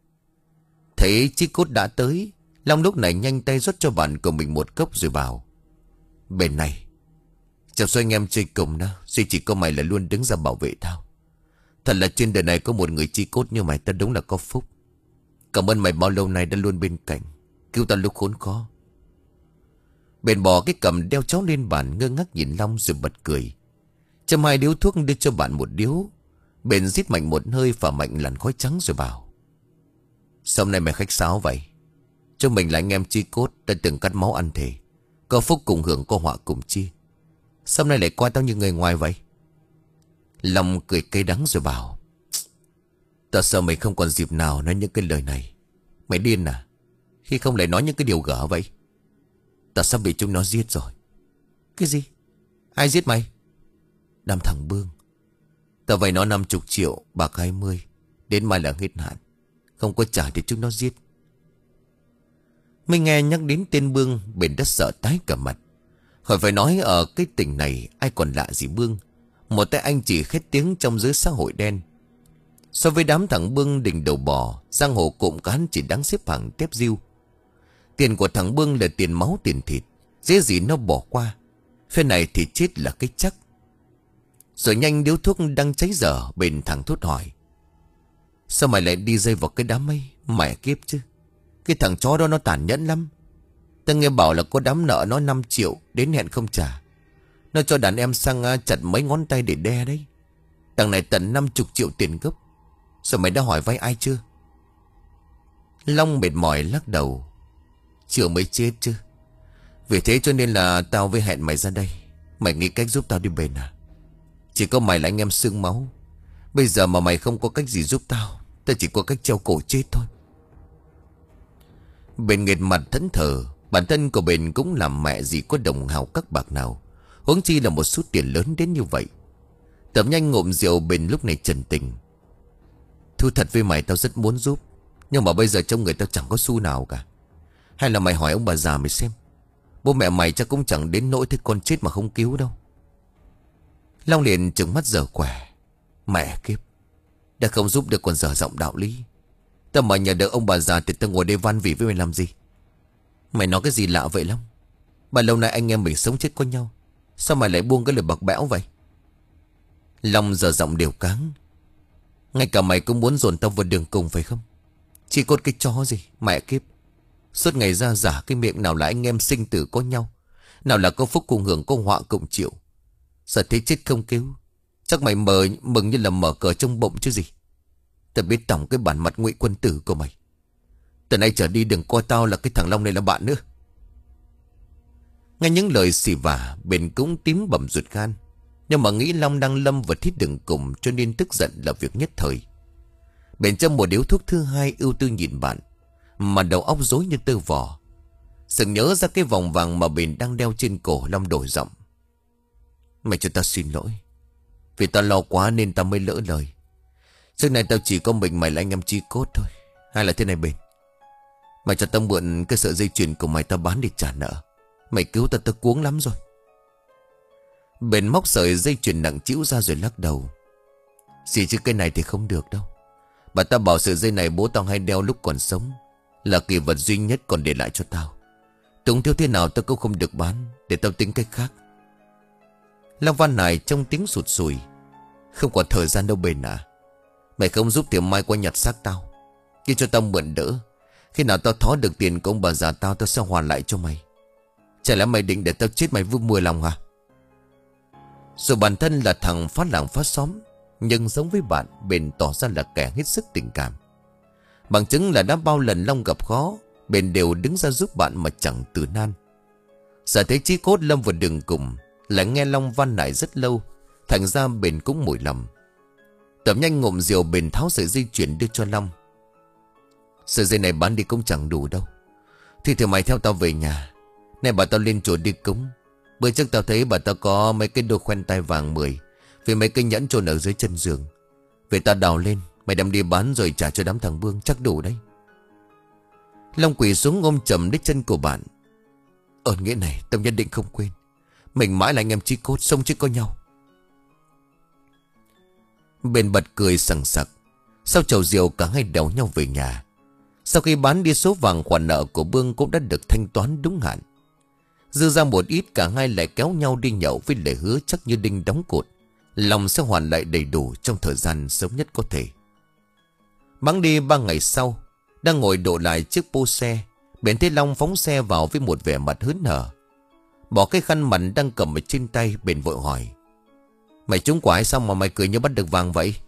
Thấy Chí Cốt đã tới, Long lúc này nhanh tay rót cho bạn của mình một cốc rồi bảo: Bên này, chào số anh em chơi cùng đó, duy chỉ có mày là luôn đứng ra bảo vệ tao. Thật là trên đời này có một người Chí Cốt như mày, ta đúng là có phúc. Cảm ơn mày bao lâu nay đã luôn bên cạnh, cứu tao lúc khốn khó. Bền bỏ cái cầm đeo chó lên bàn, ngơ ngác nhìn Long rồi bật cười. Châm hai điếu thuốc đưa cho bạn một điếu. Bền rít mạnh một hơi phả mạnh làn khói trắng rồi bảo: Sao hôm nay mày khách sáo vậy? Cho mình là anh em Chí Cốt đã từng cắt máu ăn thề, có phúc cùng hưởng, có họa cùng chia. Sao hôm nay lại coi tao như người ngoài vậy? Long cười cay đắng rồi bảo: Tao sợ mày không còn dịp nào nói những cái lời này. Mày điên à? Khi không lại nói những cái điều gở vậy. Tao sắp bị chúng nó giết rồi. Cái gì? Ai giết mày? Đám thằng Bương. Tao vay nó năm mươi triệu, bạc hai mươi. Đến mai là hết hạn. Không có trả thì chúng nó giết. Mới nghe nhắc đến tên Bương, Bền đã sợ tái cả mặt. Khỏi phải nói ở cái tỉnh này ai còn lạ gì Bương. Một tay anh chỉ khét tiếng trong giới xã hội đen. So với đám thằng Bương đỉnh đầu bò, giang hồ cụm cán chỉ đáng xếp hàng tép diêu. Tiền của thằng Bương là tiền máu tiền thịt, dễ gì nó bỏ qua. Phe này thì chết là cái chắc. Rồi nhanh điếu thuốc đang cháy dở, Bền thằng thốt hỏi: Sao mày lại đi dây vào cái đám ấy? Mẹ kiếp chứ, cái thằng chó đó nó tàn nhẫn lắm. Ta nghe bảo là có đám nợ nó năm triệu, đến hẹn không trả. Nó cho đàn em sang chặt mấy ngón tay để đe đấy. Thằng này tận năm mươi triệu tiền gốc. Sao mày đã hỏi vay ai chưa? Long mệt mỏi lắc đầu: Chưa mới chết chứ. Vì thế cho nên là tao với hẹn mày ra đây. Mày nghĩ cách giúp tao đi Bền à? Chỉ có mày là anh em xương máu. Bây giờ mà mày không có cách gì giúp tao, tao chỉ có cách treo cổ chết thôi. Bền nghệt mặt thẫn thờ. Bản thân của Bền cũng làm mẹ gì có đồng hào các bạc nào, huống chi là một số tiền lớn đến như vậy. Tập nhanh ngụm rượu, Bền lúc này trần tình: Thu thật với mày, tao rất muốn giúp, nhưng mà bây giờ trong người tao chẳng có xu nào cả. Hay là mày hỏi ông bà già mày xem. Bố mẹ mày chắc cũng chẳng đến nỗi thấy con chết mà không cứu đâu. Long liền trừng mắt dở quẻ: Mẹ kiếp, đã không giúp được còn dở giọng đạo lý. Tao mà nhờ được ông bà già thì tao ngồi đây van vỉ với mày làm gì? Mày nói cái gì lạ vậy Long? Bao lâu nay anh em mình sống chết có nhau, sao mày lại buông cái lời bạc bẽo vậy? Long dở giọng đều cáng: Ngay cả mày cũng muốn dồn tao vào đường cùng phải không? Chỉ cốt cái chó gì, mẹ kiếp. Suốt ngày ra giả cái miệng nào là anh em sinh tử có nhau, nào là có phúc cùng hưởng, có họa cùng chịu. Giờ thế chết không cứu, chắc mày mờ, mừng như là mở cờ trong bụng chứ gì. Tao biết tổng cái bản mặt ngụy quân tử của mày. Từ nay trở đi đừng coi tao là cái thằng Long này là bạn nữa. Nghe những lời xì vả, Bền cũng tím bầm ruột gan. Nhưng mà nghĩ Long đang lâm vào thiết đường cùng, cho nên tức giận là việc nhất thời. Bền châm một điếu thuốc thứ hai, ưu tư nhìn bạn, mà đầu óc rối như tơ vò. Sực nhớ ra cái vòng vàng mà Bền đang đeo trên cổ. Long đổi giọng: "Mày cho tao xin lỗi. Vì tao lo quá nên tao mới lỡ lời. Trước này tao chỉ có mình mày là anh em chi cốt thôi. Hay là thế này Bền, mày cho tao mượn cái sợi dây chuyền của mày, tao bán để trả nợ. Mày cứu tao, tao cuống lắm rồi." Bền móc sợi dây chuyền nặng trĩu ra rồi lắc đầu: "Xì chứ cái này thì không được đâu. Bà ta bảo sợi dây này bố tao hay đeo lúc còn sống, là kỳ vật duy nhất còn để lại cho tao. Túng thiếu thế nào tao cũng không được bán, để tao tính cách khác." Long Văn này trong tiếng sụt sùi: "Không còn thời gian đâu Bền à. Mày không giúp thì mai qua nhặt xác tao. Khi cho tao mượn đỡ. Khi nào tao thó được tiền của ông bà già tao, tao sẽ hoàn lại cho mày. Chả lẽ mày định để tao chết mày vui mùi lòng hả?" Dù bản thân là thằng phát làng phát xóm, nhưng giống với bạn, Bền tỏ ra là kẻ hết sức tình cảm. Bằng chứng là đã bao lần Long gặp khó, Bền đều đứng ra giúp bạn mà chẳng từ nan. Giờ thấy chí cốt lâm vào đường cùng, lại nghe Long van nài rất lâu, thành ra Bền cũng mủi lòng. Tẩm nhanh ngụm rượu, Bền tháo sợi dây chuyền đưa cho Long: "Sợi dây này bán đi cũng chẳng đủ đâu. Thì thì mày theo tao về nhà. Này bà tao lên chùa đi cúng. Bữa trước tao thấy bà tao có mấy cái đôi khoen tai vàng mười, vì mấy cái nhẫn chôn ở dưới chân giường. Về tao đào lên, mày đem đi bán rồi trả cho đám thằng Bương, chắc đủ đấy." Long quỳ xuống ôm chầm lấy chân của bạn: "Ơn nghĩa này tao nhất định không quên. Mình mãi là anh em chí cốt, sống chết có nhau." Bền bật cười sằng sặc. Sau chầu rượu cả hai đèo nhau về nhà. Sau khi bán đi số vàng, khoản nợ của Bương cũng đã được thanh toán đúng hạn. Dư ra một ít, cả hai lại kéo nhau đi nhậu với lời hứa chắc như đinh đóng cột, lòng sẽ hoàn lại đầy đủ trong thời gian sớm nhất có thể. Bẵng đi ba ngày sau, đang ngồi đổ lại chiếc pô xe, Bền thấy Long phóng xe vào với một vẻ mặt hớn hở. Bỏ cái khăn mặt đang cầm ở trên tay, Bền vội hỏi: "Mày trúng quả hay sao mà mày cười như bắt được vàng vậy?"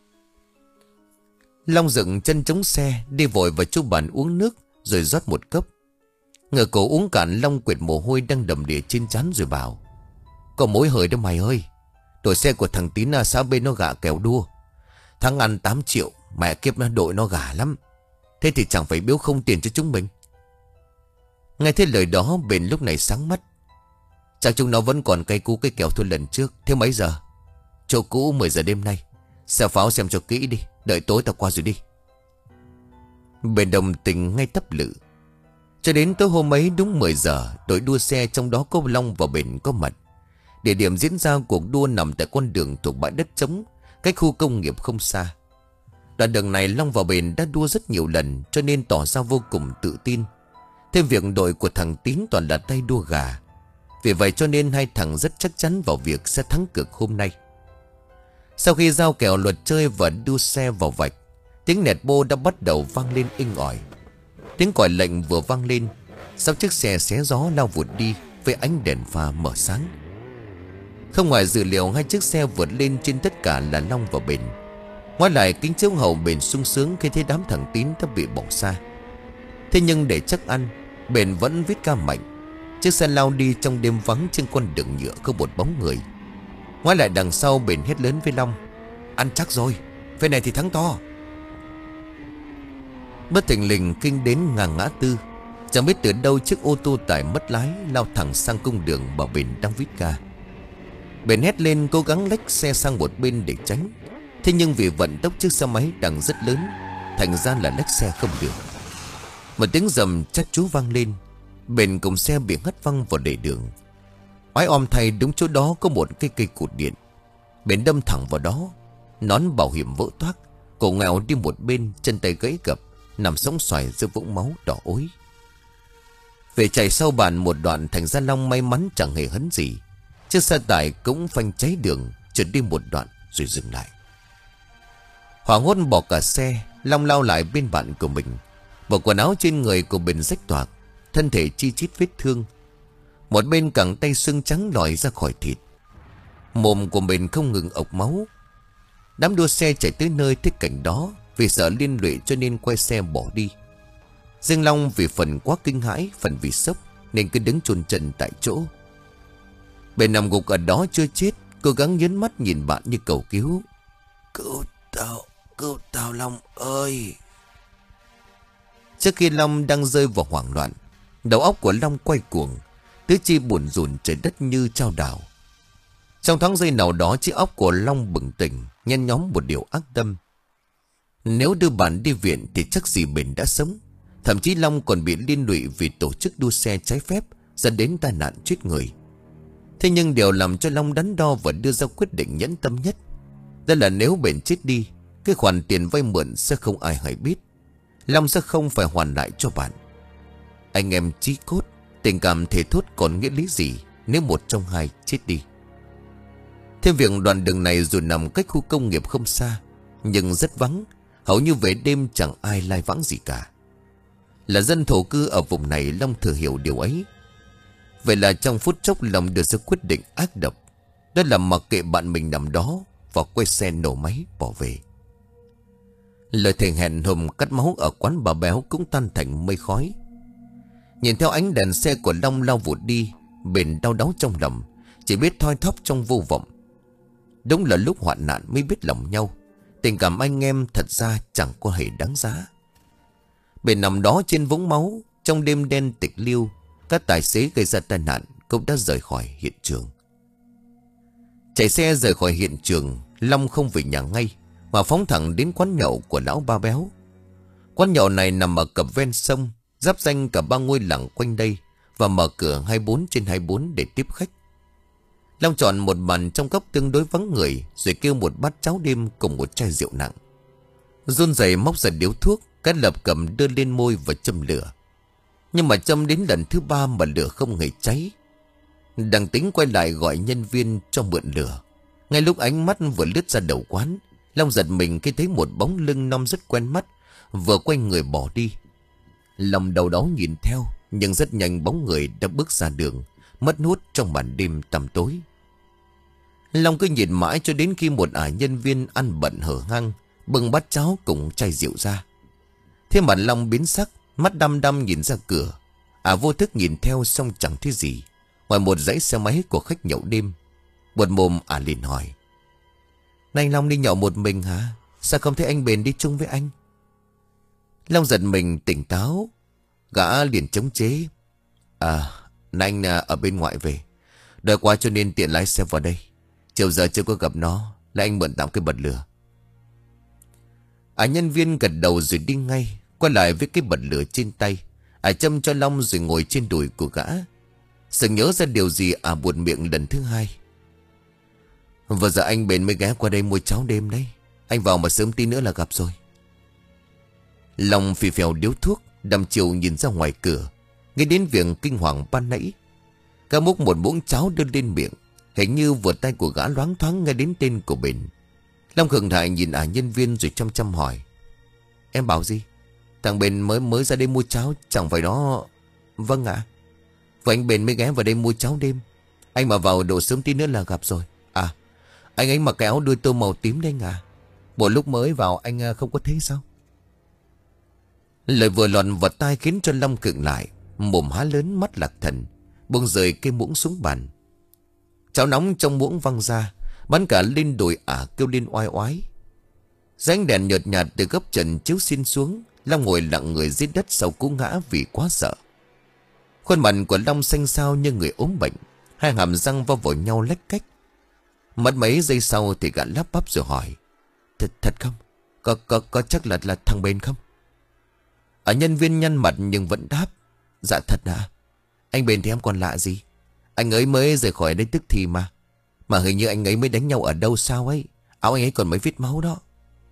Long dựng chân chống xe, đi vội vào chỗ bàn uống nước, rồi rót một cốc. Ngờ cổ uống cạn, Long quệt mồ hôi đang đầm đìa trên trán rồi bảo: "Có mối hời đó mày ơi. Đội xe của thằng Tín à, xã bên nó gạ kèo đua. Thắng ăn tám triệu, mẹ kiếp nó đội nó gả lắm. Thế thì chẳng phải biếu không tiền cho chúng mình." Nghe thấy lời đó, Bền lúc này sáng mắt: "Chắc chúng nó vẫn còn cay cú cái kèo thua lần trước. Thế mấy giờ?" "Chỗ cũ mười giờ đêm nay. Xeo pháo xem cho kỹ đi, đợi tối tao qua rồi đi." Bền đồng tình ngay tấp lự. Cho đến tối hôm ấy đúng mười giờ, đội đua xe trong đó có Long và Bền có mặt. Địa điểm diễn ra cuộc đua nằm tại con đường thuộc bãi đất trống, cách khu công nghiệp không xa. Đoạn đường này Long và Bền đã đua rất nhiều lần, cho nên tỏ ra vô cùng tự tin. Thêm việc đội của thằng Tín toàn là tay đua gà. Vì vậy cho nên hai thằng rất chắc chắn vào việc sẽ thắng cược hôm nay. Sau khi giao kèo luật chơi và đua xe vào vạch, tiếng nẹt bô đã bắt đầu vang lên inh ỏi. Tiếng còi lệnh vừa vang lên, sau chiếc xe xé gió lao vụt đi với ánh đèn pha mở sáng. Không ngoài dự liệu, hai chiếc xe vượt lên trên tất cả là Long và Bền. Ngoài lại kính chiếu hậu, Bền sung sướng khi thấy đám thằng Tín đã bị bỏ xa. Thế nhưng để chắc ăn, Bền vẫn viết ca mạnh. Chiếc xe lao đi trong đêm vắng trên con đường nhựa không một bóng người. Ngoài lại đằng sau, Bền hét lớn với Long: "Ăn chắc rồi, phe này thì thắng to." Bất thình lình kinh đến ngang ngã tư, chẳng biết từ đâu chiếc ô tô tải mất lái lao thẳng sang cung đường mà Bền đang vít ca. Bền hét lên cố gắng lách xe sang một bên để tránh. Thế nhưng vì vận tốc chiếc xe máy đang rất lớn, thành ra là lách xe không được. Một tiếng rầm chát chúa vang lên, Bền cùng xe bị hất văng vào lề đường. Oái om thay, đúng chỗ đó có một cây cây cột điện. Bền đâm thẳng vào đó, nón bảo hiểm vỡ toác, cổ ngẹo đi một bên, chân tay gãy gập, nằm sóng xoài giữa vũng máu đỏ ối. Về chạy sau bàn một đoạn, thành ra Long may mắn chẳng hề hấn gì. Chiếc xe tải cũng phanh cháy đường, trượt đi một đoạn rồi dừng lại. Hoảng hốt bỏ cả xe, Long lao lại bên bạn của mình. Bộ quần áo trên người của Bền rách toạc, thân thể chi chít vết thương. Một bên cẳng tay xương trắng lòi ra khỏi thịt. Mồm của Bền không ngừng ộc máu. Đám đua xe chạy tới nơi thấy cảnh đó, vì sợ liên lụy cho nên quay xe bỏ đi. Riêng Long vì phần quá kinh hãi, phần vì sốc, nên cứ đứng chôn chân tại chỗ. Bền nằm gục ở đó chưa chết, cố gắng nhấn mắt nhìn bạn như cầu cứu. Cứu tao, cứu tao Long ơi. Trước khi Long đang rơi vào hoảng loạn, đầu óc của Long quay cuồng, tứ chi buồn rùn trời đất như chao đảo. Trong thoáng giây nào đó, chiếc óc của Long bừng tỉnh, nhen nhóm một điều ác tâm. Nếu đưa bạn đi viện thì chắc gì Bền đã sống. Thậm chí Long còn bị liên lụy vì tổ chức đua xe trái phép, dẫn đến tai nạn chết người. Thế nhưng điều làm cho Long đắn đo và đưa ra quyết định nhẫn tâm nhất, đó là nếu Bền chết đi, cái khoản tiền vay mượn sẽ không ai hay biết. Long sẽ không phải hoàn lại cho bạn. Anh em chí cốt, tình cảm thể thốt còn nghĩa lý gì nếu một trong hai chết đi. Thêm việc đoạn đường này dù nằm cách khu công nghiệp không xa, nhưng rất vắng. Hầu như về đêm chẳng ai lai vãng gì cả. Là dân thổ cư ở vùng này, Long thừa hiểu điều ấy. Vậy là trong phút chốc Long đưa ra quyết định ác độc, đó là mặc kệ bạn mình nằm đó và quay xe nổ máy bỏ về. Lời thề hẹn hôm cắt máu ở quán bà Béo cũng tan thành mây khói. Nhìn theo ánh đèn xe của Long lao vụt đi, Bền đau đáu trong lòng, chỉ biết thoi thóp trong vô vọng. Đúng là lúc hoạn nạn mới biết lòng nhau. Tình cảm anh em thật ra chẳng có hề đáng giá. Bền nằm đó trên vũng máu, trong đêm đen tịch liêu. Các tài xế gây ra tai nạn cũng đã rời khỏi hiện trường. Chạy xe rời khỏi hiện trường, Long không về nhà ngay, mà phóng thẳng đến quán nhậu của lão Ba Béo. Quán nhậu này nằm ở cặp ven sông, giáp danh cả ba ngôi làng quanh đây, và mở cửa hai mươi bốn trên hai mươi bốn để tiếp khách. Long chọn một bàn trong góc tương đối vắng người, rồi kêu một bát cháo đêm cùng một chai rượu nặng. Run rẩy móc ra điếu thuốc, cái lập cầm đưa lên môi và châm lửa. Nhưng mà châm đến lần thứ ba mà lửa không hề cháy. Đang tính quay lại gọi nhân viên cho mượn lửa, ngay lúc ánh mắt vừa lướt ra đầu quán, Long giật mình khi thấy một bóng lưng non rất quen mắt vừa quay người bỏ đi. Long đầu đó nhìn theo, nhưng rất nhanh bóng người đã bước ra đường, mất hút trong màn đêm tăm tối. Long cứ nhìn mãi cho đến khi một ả nhân viên ăn bận hở hang bưng bát cháo cùng chai rượu ra. Thế mặt Long biến sắc, mắt đăm đăm nhìn ra cửa. Ả vô thức nhìn theo xong chẳng thấy gì ngoài một dãy xe máy của khách nhậu đêm. Buột mồm Ả liền hỏi: "Này anh Long đi nhậu một mình hả? Sao không thấy anh Bền đi chung với anh?" Long giật mình tỉnh táo, gã liền chống chế: "À, anh ở bên ngoại về, đợi qua cho nên tiện lái xe vào đây. Chiều giờ chưa có gặp nó, là anh mượn tạm cái bật lửa." Ả nhân viên gật đầu rồi đi ngay, quay lại với cái bật lửa trên tay. Ả châm cho Long rồi ngồi trên đùi của gã. Sự nhớ ra điều gì, Ả buột miệng lần thứ hai: "Vừa giờ anh Bền mới ghé qua đây mua cháo đêm đấy. Anh vào mà sớm tí nữa là gặp rồi." Long phì phèo điếu thuốc, đăm chiều nhìn ra ngoài cửa, nghĩ đến việc kinh hoàng ban nãy. Gã múc một muỗng cháo đưa lên miệng, hình như vừa tay của gã loáng thoáng nghe đến tên của Bền. Long khựng lại nhìn Ả nhân viên rồi chăm chăm hỏi: "Em bảo gì? Thằng Bền mới mới ra đây mua cháo chẳng phải đó?" "Vâng ạ. Và anh Bền mới ghé vào đây mua cháo đêm. Anh mà vào độ sớm tí nữa là gặp rồi. À, anh ấy mặc cái áo đuôi tôm màu tím đấy à? Một lúc mới vào anh không có thấy sao?" Lời vừa lọt vào tai khiến cho Long khựng lại, mồm há lớn mắt lạc thần, buông rời cái muỗng xuống bàn. Cháo nóng trong muỗng văng ra, bắn cả lên đùi Ả kêu lên oai oái. Ánh đèn nhợt nhạt từ góc trần chiếu xin xuống. Long ngồi lặng người dưới đất sau cú ngã vì quá sợ. Khuôn mặt của Long xanh xao như người ốm bệnh, hai hàm răng va vào nhau lách cách. Mất mấy giây sau thì gã lắp bắp rồi hỏi: Thật thật không? Có, có, có chắc là là thằng Bền không?" Ở nhân viên nhăn mặt nhưng vẫn đáp: "Dạ thật ạ. Anh Bền thì em còn lạ gì. Anh ấy mới rời khỏi đây tức thì mà. Mà hình như anh ấy mới đánh nhau ở đâu sao ấy. Áo anh ấy còn mấy vết máu đó."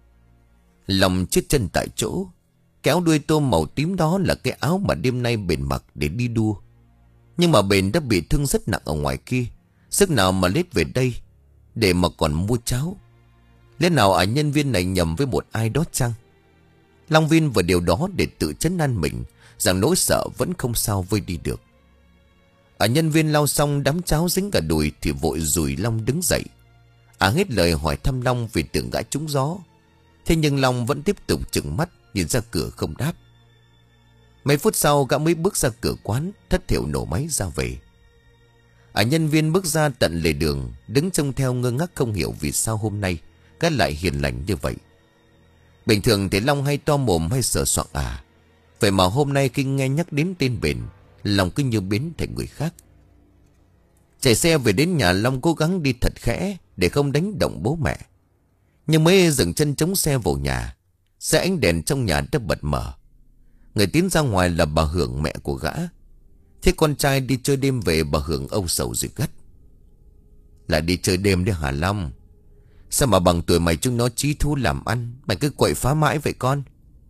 Long chết chân tại chỗ. Cái áo đuôi tôm màu tím đó là cái áo mà đêm nay Bền mặc để đi đua. Nhưng mà Bền đã bị thương rất nặng ở ngoài kia, sức nào mà lết về đây để mà còn mua cháo. Lẽ nào ở nhân viên này nhầm với một ai đó chăng? Long viên vào điều đó để tự trấn an mình rằng nỗi sợ vẫn không sao vơi đi được. Ở nhân viên lau xong đám cháo dính cả đùi thì vội dùi Long đứng dậy. À hết lời hỏi thăm Long vì tưởng gã trúng gió. Thế nhưng Long vẫn tiếp tục trừng mắt nhìn ra cửa không đáp. Mấy phút sau gã mới bước ra cửa quán, thất thểu nổ máy ra về. À, nhân viên bước ra tận lề đường, đứng trông theo ngơ ngác không hiểu vì sao hôm nay gã lại hiền lành như vậy. Bình thường thì Long hay to mồm hay sờ soạng à. Vậy mà hôm nay khi nghe nhắc đến tên Bền, Long cứ như biến thành người khác. Chạy xe về đến nhà, Long cố gắng đi thật khẽ để không đánh động bố mẹ. Nhưng mới dừng chân chống xe vào nhà, xe ánh đèn trong nhà đã bật mở. Người tiến ra ngoài là bà Hưởng, mẹ của gã. Thế con trai đi chơi đêm về, bà Hưởng âu sầu rồi gắt: "Lại đi chơi đêm đấy hả Long? Sao mà bằng tuổi mày chúng nó chí thú làm ăn, mày cứ quậy phá mãi vậy con?"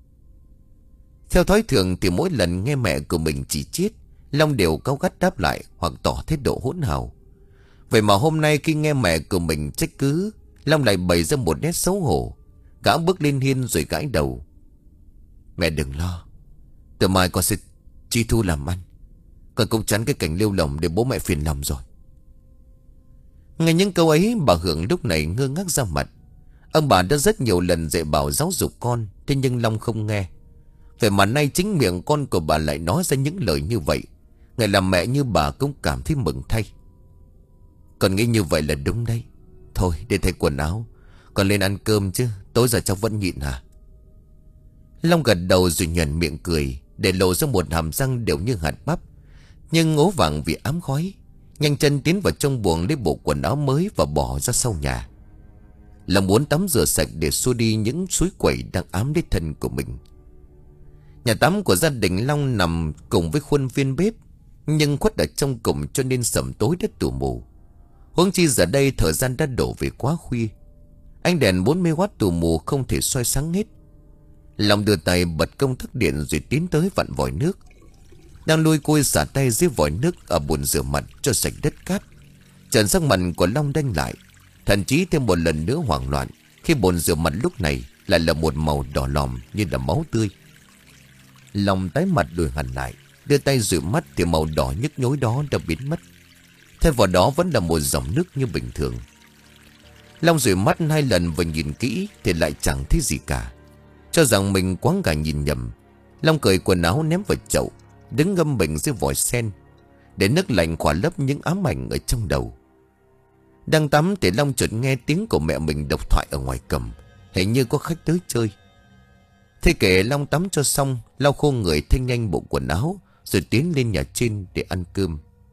Theo thói thường thì mỗi lần nghe mẹ của mình chỉ chiết, Long đều cáu gắt đáp lại hoặc tỏ thái độ hỗn hào. Vậy mà hôm nay khi nghe mẹ của mình trách cứ, Long lại bày ra một nét xấu hổ. Gã bước lên hiên rồi gãi đầu: "Mẹ đừng lo, từ mai con sẽ chi thu làm ăn. Con cũng chắn cái cảnh lêu lỏng để bố mẹ phiền lòng rồi." Nghe những câu ấy, bà Hưởng lúc này ngơ ngác ra mặt. Ông bà đã rất nhiều lần dạy bảo giáo dục con, thế nhưng Long không nghe. Vậy mà nay chính miệng con của bà lại nói ra những lời như vậy. Người làm mẹ như bà cũng cảm thấy mừng thay. "Con nghĩ như vậy là đúng đấy. Thôi để thay quần áo, con lên ăn cơm chứ, tối giờ cháu vẫn nhịn hả?" Long gật đầu rồi nhoẻn miệng cười, để lộ ra một hàm răng đều như hạt bắp, nhưng ngố vàng vì ám khói. Nhanh chân tiến vào trong buồng lấy bộ quần áo mới và bỏ ra sau nhà. Long muốn tắm rửa sạch để xua đi những suối quẩy đang ám lấy thân của mình. Nhà tắm của gia đình Long nằm cùng với khuôn viên bếp, nhưng khuất ở trong cùng cho nên sẩm tối đất tù mù. Huống chi giờ đây thời gian đã đổ về quá khuya, ánh đèn bốn mươi oát tù mù không thể soi sáng hết. Long đưa tay bật công tắc điện rồi tiến tới vặn vòi nước. Đang lôi côi xả tay dưới vòi nước ở bồn rửa mặt cho sạch đất cát, trần sắc mặt của Long đanh lại, thậm chí thêm một lần nữa hoảng loạn khi bồn rửa mặt lúc này lại là một màu đỏ lòm như là máu tươi. Long tái mặt đổi hẳn lại, đưa tay dụi mắt thì màu đỏ nhức nhối đó đã biến mất. Thay vào đó vẫn là một dòng nước như bình thường. Long dụi mắt hai lần và nhìn kỹ thì lại chẳng thấy gì cả. Cho rằng mình quá gà nhìn nhầm, Long cởi quần áo ném vào chậu, đứng ngâm mình dưới vòi sen để nước lạnh khỏa lấp những ám ảnh ở trong đầu. Đang tắm thì Long chợt nghe tiếng của mẹ mình độc thoại ở ngoài cầm, hình như có khách tới chơi. Thế kể Long tắm cho xong, lau khô người thay nhanh bộ quần áo rồi tiến lên nhà trên để ăn cơm.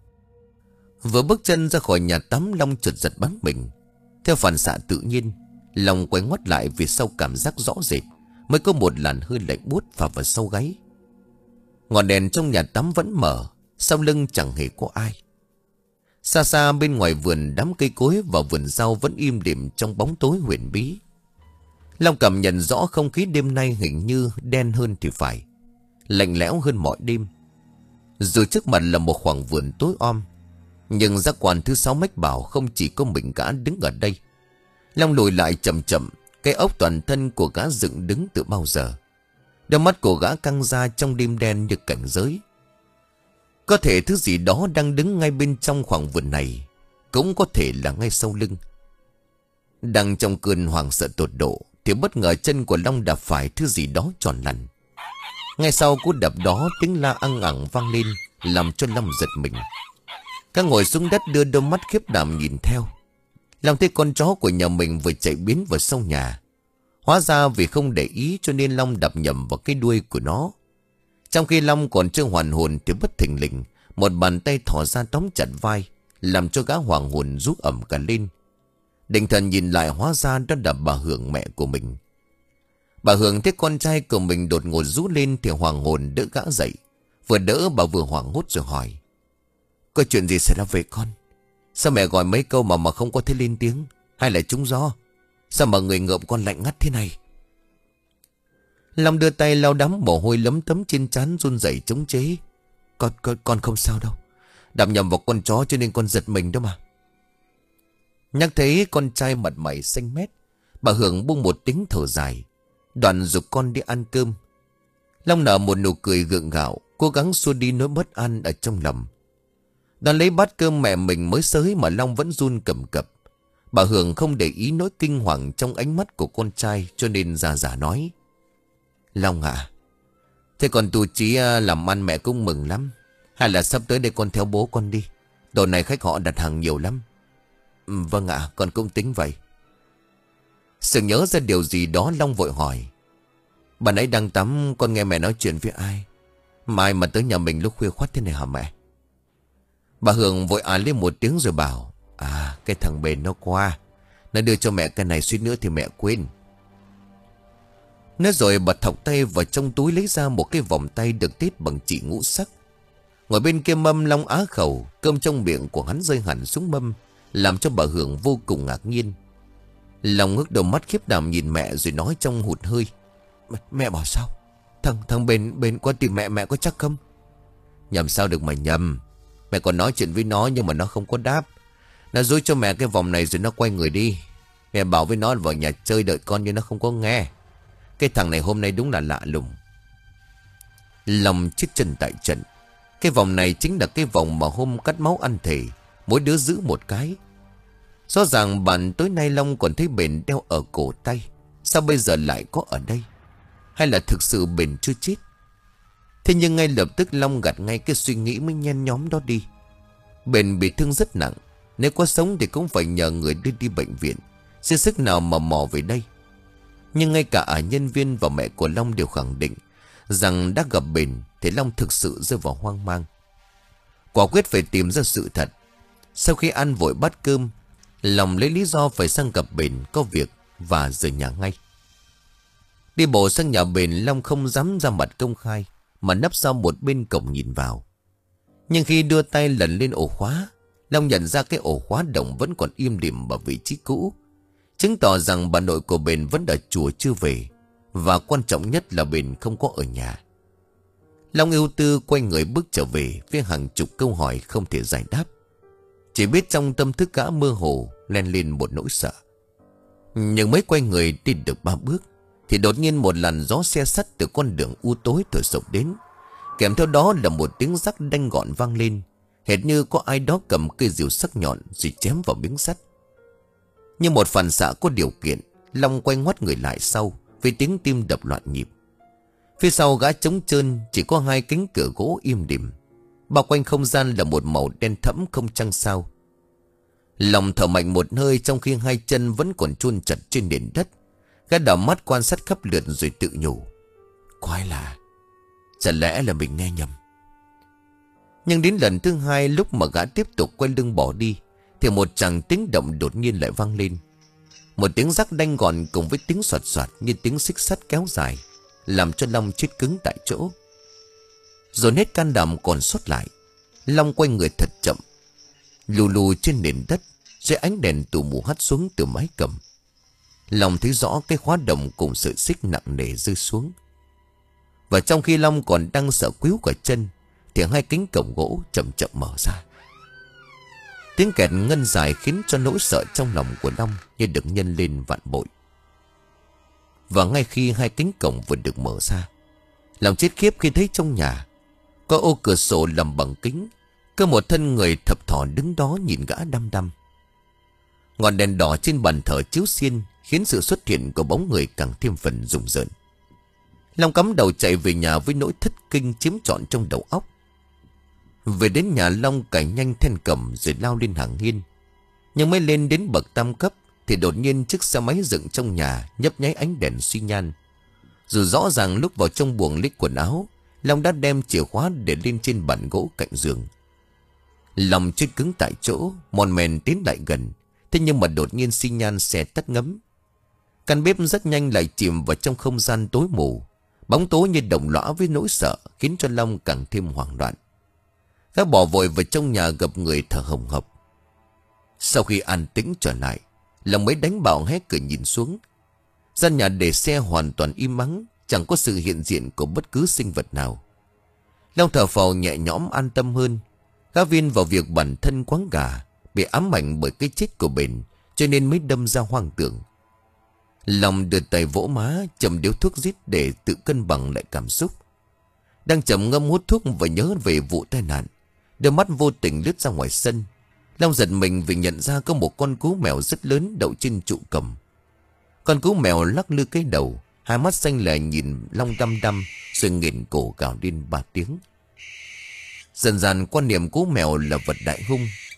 Vừa bước chân ra khỏi nhà tắm, Long chợt giật bắn mình. Theo phản xạ tự nhiên, Long quay ngoắt lại vì sau cảm giác rõ rệt mới có một làn hơi lạnh buốt phả vào sau gáy. Ngọn đèn trong nhà tắm vẫn mở, sau lưng chẳng hề có ai. Xa xa bên ngoài vườn, đám cây cối và vườn rau vẫn im lìm trong bóng tối huyền bí. Long cảm nhận rõ không khí đêm nay hình như đen hơn thì phải, lạnh lẽo hơn mọi đêm. Dù trước mặt là một khoảng vườn tối om, nhưng giác quan thứ sáu mách bảo không chỉ có mình gã đứng ở đây. Long lùi lại chậm chậm, cái ốc toàn thân của gã dựng đứng từ bao giờ. Đôi mắt của gã căng ra trong đêm đen như cảnh giới. Có thể thứ gì đó đang đứng ngay bên trong khoảng vườn này, cũng có thể là ngay sau lưng. Đang trong cơn hoảng sợ tột độ thì bất ngờ chân của Long đạp phải thứ gì đó tròn lành. Ngay sau cú đập đó, tiếng la ăng ẳng vang lên làm cho Long giật mình. Các ngồi xuống đất đưa đôi mắt khiếp đảm nhìn theo. Long thấy con chó của nhà mình vừa chạy biến vào sau nhà. Hóa ra vì không để ý cho nên Long đập nhầm vào cái đuôi của nó. Trong khi Long còn chưa hoàn hồn thì bất thình lình một bàn tay thò ra tóm chặt vai, làm cho gã hoàng hồn rú ẩm cả lên. Định thần nhìn lại, hóa ra đó là bà Hưởng, mẹ của mình. Bà Hưởng thấy con trai của mình đột ngột rú lên thì hoàng hồn đỡ gã dậy. Vừa đỡ bà vừa hoảng hốt rồi hỏi: "Có chuyện gì xảy ra vậy con? Sao mẹ gọi mấy câu mà mà không có thấy lên tiếng? Hay là trúng gió? Sao mà người ngợm con lạnh ngắt thế này?" Long đưa tay lau đám mồ hôi lấm tấm trên trán, run rẩy chống chế. Con, con, con không sao đâu. Đạp nhầm vào con chó cho nên con giật mình đó mà. Nhắc thấy con trai mặt mày xanh mét, bà Hưởng buông một tiếng thở dài, đoạn giục con đi ăn cơm. Long nở một nụ cười gượng gạo, cố gắng xua đi nỗi bất an ở trong lòng. Đoàn lấy bát cơm mẹ mình mới xới mà Long vẫn run cầm cập. Bà Hưởng không để ý nỗi kinh hoàng trong ánh mắt của con trai cho nên già già nói: "Long à, thế còn tu chí làm ăn mẹ cũng mừng lắm. Hay là sắp tới đây con theo bố con đi. Đồ này khách họ đặt hàng nhiều lắm. Ừ, vâng ạ, con cũng tính vậy. Sừng nhớ ra điều gì đó, Long vội hỏi. Bà nãy đang tắm, con nghe mẹ nói chuyện với ai? Mai mà tới nhà mình lúc khuya khoắt thế này hả mẹ? Bà Hường vội à lên một tiếng rồi bảo. À, cái thằng Bền nó qua, nó đưa cho mẹ cái này, suýt nữa thì mẹ quên. Nói rồi bà thọc tay vào trong túi lấy ra một cái vòng tay được tết bằng chỉ ngũ sắc. Ngồi bên kia mâm, Long á khẩu, cơm trong miệng của hắn rơi hẳn xuống mâm, làm cho bà Hường vô cùng ngạc nhiên. Long ngước đầu mắt khiếp đảm nhìn mẹ rồi nói trong hụt hơi. Mẹ, mẹ bảo sao? Thằng thằng Bền Bền qua tìm mẹ, mẹ có chắc không? Nhầm sao được mà nhầm. Mẹ còn nói chuyện với nó nhưng mà nó không có đáp. Nó dối cho mẹ cái vòng này rồi nó quay người đi. Mẹ bảo với nó vào nhà chơi đợi con nhưng nó không có nghe. Cái thằng này hôm nay đúng là lạ lùng. Long chết chân tại trận. Cái vòng này chính là cái vòng mà hôm cắt máu ăn thể, mỗi đứa giữ một cái. Rõ ràng bạn tối nay Long còn thấy Bền đeo ở cổ tay, sao bây giờ lại có ở đây? Hay là thực sự Bền chưa chết? Thế nhưng ngay lập tức Long gạt ngay cái suy nghĩ mới nhen nhóm đó đi. Bền bị thương rất nặng, nếu có sống thì cũng phải nhờ người đưa đi bệnh viện, sẽ sức nào mà mò về đây. Nhưng ngay cả nhân viên và mẹ của Long đều khẳng định rằng đã gặp Bền thì Long thực sự rơi vào hoang mang. Quả quyết phải tìm ra sự thật. Sau khi ăn vội bát cơm, Long lấy lý do phải sang gặp Bền có việc và rời nhà ngay. Đi bộ sang nhà Bền, Long không dám ra mặt công khai mà nấp sau một bên cổng nhìn vào. Nhưng khi đưa tay lần lên ổ khóa, Long nhận ra cái ổ khóa đồng vẫn còn im lìm ở vị trí cũ, chứng tỏ rằng bà nội của Bền vẫn ở chùa chưa về, và quan trọng nhất là Bền không có ở nhà. Long ưu tư quay người bước trở về với hàng chục câu hỏi không thể giải đáp. Chỉ biết trong tâm thức gã mơ hồ len lên một nỗi sợ. Nhưng mới quay người đi được ba bước thì đột nhiên một làn gió xe sắt từ con đường u tối thổi sộc đến, kèm theo đó là một tiếng rắc đanh gọn vang lên, hệt như có ai đó cầm cây rìu sắc nhọn rồi chém vào miếng sắt. Như một phản xạ có điều kiện, Long quay ngoắt người lại sau với tiếng tim đập loạn nhịp. Phía sau gã trống trơn chỉ có hai cánh cửa gỗ im đìm, bao quanh không gian là một màu đen thẫm không trăng sao. Long thở mạnh một hơi trong khi hai chân vẫn còn chôn chặt trên nền đất. Gã đảo mắt quan sát khắp lượt rồi tự nhủ. Quái lạ, chẳng lẽ là mình nghe nhầm? Nhưng đến lần thứ hai, lúc mà gã tiếp tục quay lưng bỏ đi, thì một tràng tiếng động đột nhiên lại vang lên. Một tiếng rắc đanh gọn cùng với tiếng soạt soạt như tiếng xích sắt kéo dài, làm cho Long chết cứng tại chỗ. Dồn hết can đảm còn sót lại, Long quay người thật chậm, lù lù trên nền đất dưới ánh đèn tù mù hắt xuống từ mái cầm. Long thấy rõ cái khóa đồng cùng sợi xích nặng nề rơi xuống. Và trong khi Long còn đang sợ quýu cả chân thì hai cánh cổng gỗ chậm chậm mở ra. Tiếng kẹt ngân dài khiến cho nỗi sợ trong lòng của Long như được nhân lên vạn bội. Và ngay khi hai cánh cổng vừa được mở ra, Long chết khiếp khi thấy trong nhà có ô cửa sổ làm bằng kính, có một thân người thập thò đứng đó nhìn gã đăm đăm. Ngọn đèn đỏ trên bàn thờ chiếu xiên khiến sự xuất hiện của bóng người càng thêm phần rùng rợn. Long cắm đầu chạy về nhà với nỗi thất kinh chiếm trọn trong đầu óc. Về đến nhà, Long cày nhanh then cầm rồi lao lên hàng hiên. Nhưng mới lên đến bậc tam cấp thì đột nhiên chiếc xe máy dựng trong nhà nhấp nháy ánh đèn xi nhan. Dù rõ ràng lúc vào trong buồng lấy quần áo, Long đã đem chìa khóa để lên trên bàn gỗ cạnh giường. Long chết cứng tại chỗ, mòn mèn tiến lại gần. Thế nhưng mà đột nhiên xi nhan xe tắt ngấm. Căn bếp rất nhanh lại chìm vào trong không gian tối mù. Bóng tối như đồng lõa với nỗi sợ khiến cho Long càng thêm hoảng loạn. Gã bỏ vội vào trong nhà gặp người thở hồng hộc. Sau khi an tĩnh trở lại, Long mới đánh bạo hé cửa nhìn xuống. Gian nhà để xe hoàn toàn im ắng, chẳng có sự hiện diện của bất cứ sinh vật nào. Long thở phào nhẹ nhõm an tâm hơn. Gã viên vào việc bản thân quáng gà, bị ám ảnh bởi cái chết của Bền, cho nên mới đâm ra hoang tưởng. Long đưa tay vỗ má, chầm điếu thuốc rít để tự cân bằng lại cảm xúc. Đang chậm ngâm hút thuốc và nhớ về vụ tai nạn, đôi mắt vô tình lướt ra ngoài sân. Long giật mình vì nhận ra có một con cú mèo rất lớn đậu trên trụ cầm. Con cú mèo lắc lư cái đầu, hai mắt xanh lè nhìn Long đăm đăm, rồi nghển cổ gào lên ba tiếng. Dần dần quan niệm cú mèo là vật đại hung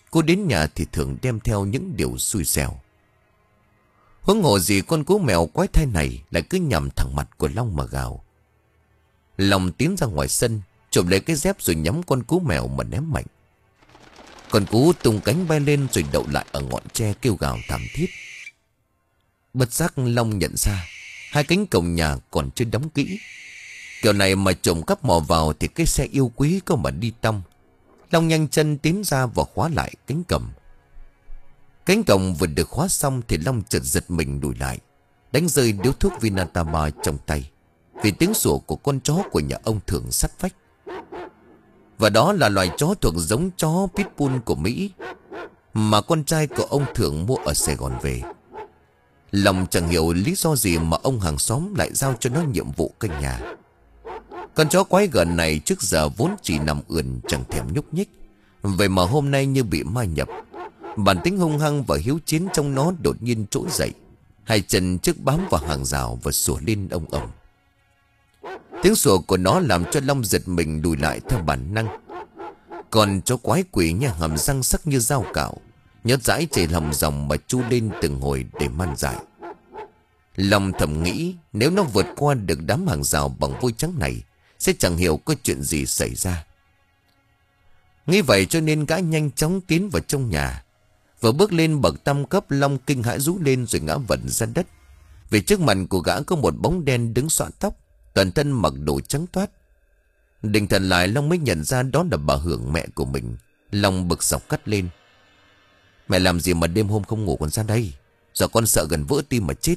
Cô đến nhà thì thường đem theo những điều xui xẻo. Huống hồ gì con cú mèo quái thai này lại cứ nhằm thẳng mặt của Long mà gào. Long tiến ra ngoài sân, chộp lấy cái dép rồi nhắm con cú mèo mà ném mạnh. Con cú tung cánh bay lên rồi đậu lại ở ngọn tre kêu gào thảm thiết. Bất giác Long nhận ra hai cánh cổng nhà còn chưa đóng kỹ. Kiểu này mà trộm cắp mò vào thì cái xe yêu quý có mà đi tong. Long nhanh chân tiến ra và khóa lại cánh cổng. Cánh cổng vừa được khóa xong thì Long chợt giật mình lùi lại, đánh rơi điếu thuốc Vinatama trong tay, vì tiếng sủa của con chó của nhà ông Thưởng sát vách. Và đó là loài chó thuộc giống chó Pitbull của Mỹ mà con trai của ông Thưởng mua ở Sài Gòn về. Long chẳng hiểu lý do gì mà ông hàng xóm lại giao cho nó nhiệm vụ canh nhà. Con chó quái gở này trước giờ vốn chỉ nằm ườn chẳng thèm nhúc nhích, vậy mà hôm nay như bị ma nhập. Bản tính hung hăng và hiếu chiến trong nó đột nhiên trỗi dậy, hai chân trước bám vào hàng rào và sủa lên ông ầm. Tiếng sủa của nó làm cho Long giật mình lùi lại theo bản năng. Còn chó quái quỷ nha, hàm răng sắc như dao cạo, nhớt dãi chảy lòng dòng mà chu lên từng hồi để man dại. Long thầm nghĩ nếu nó vượt qua được đám hàng rào bằng vôi trắng này sẽ chẳng hiểu có chuyện gì xảy ra. Nghĩ vậy cho nên gã nhanh chóng tiến vào trong nhà. Vừa bước lên bậc tam cấp, Long kinh hãi rú lên rồi ngã vật ra đất. Vì trước mặt của gã có một bóng đen đứng xõa tóc, toàn thân mặc đồ trắng toát. Định thần lại, Long mới nhận ra đó là bà Hưởng, mẹ của mình. Long bực dọc cắt lên: "Mẹ làm gì mà đêm hôm không ngủ còn ra đây? Giờ con sợ gần vỡ tim mà chết."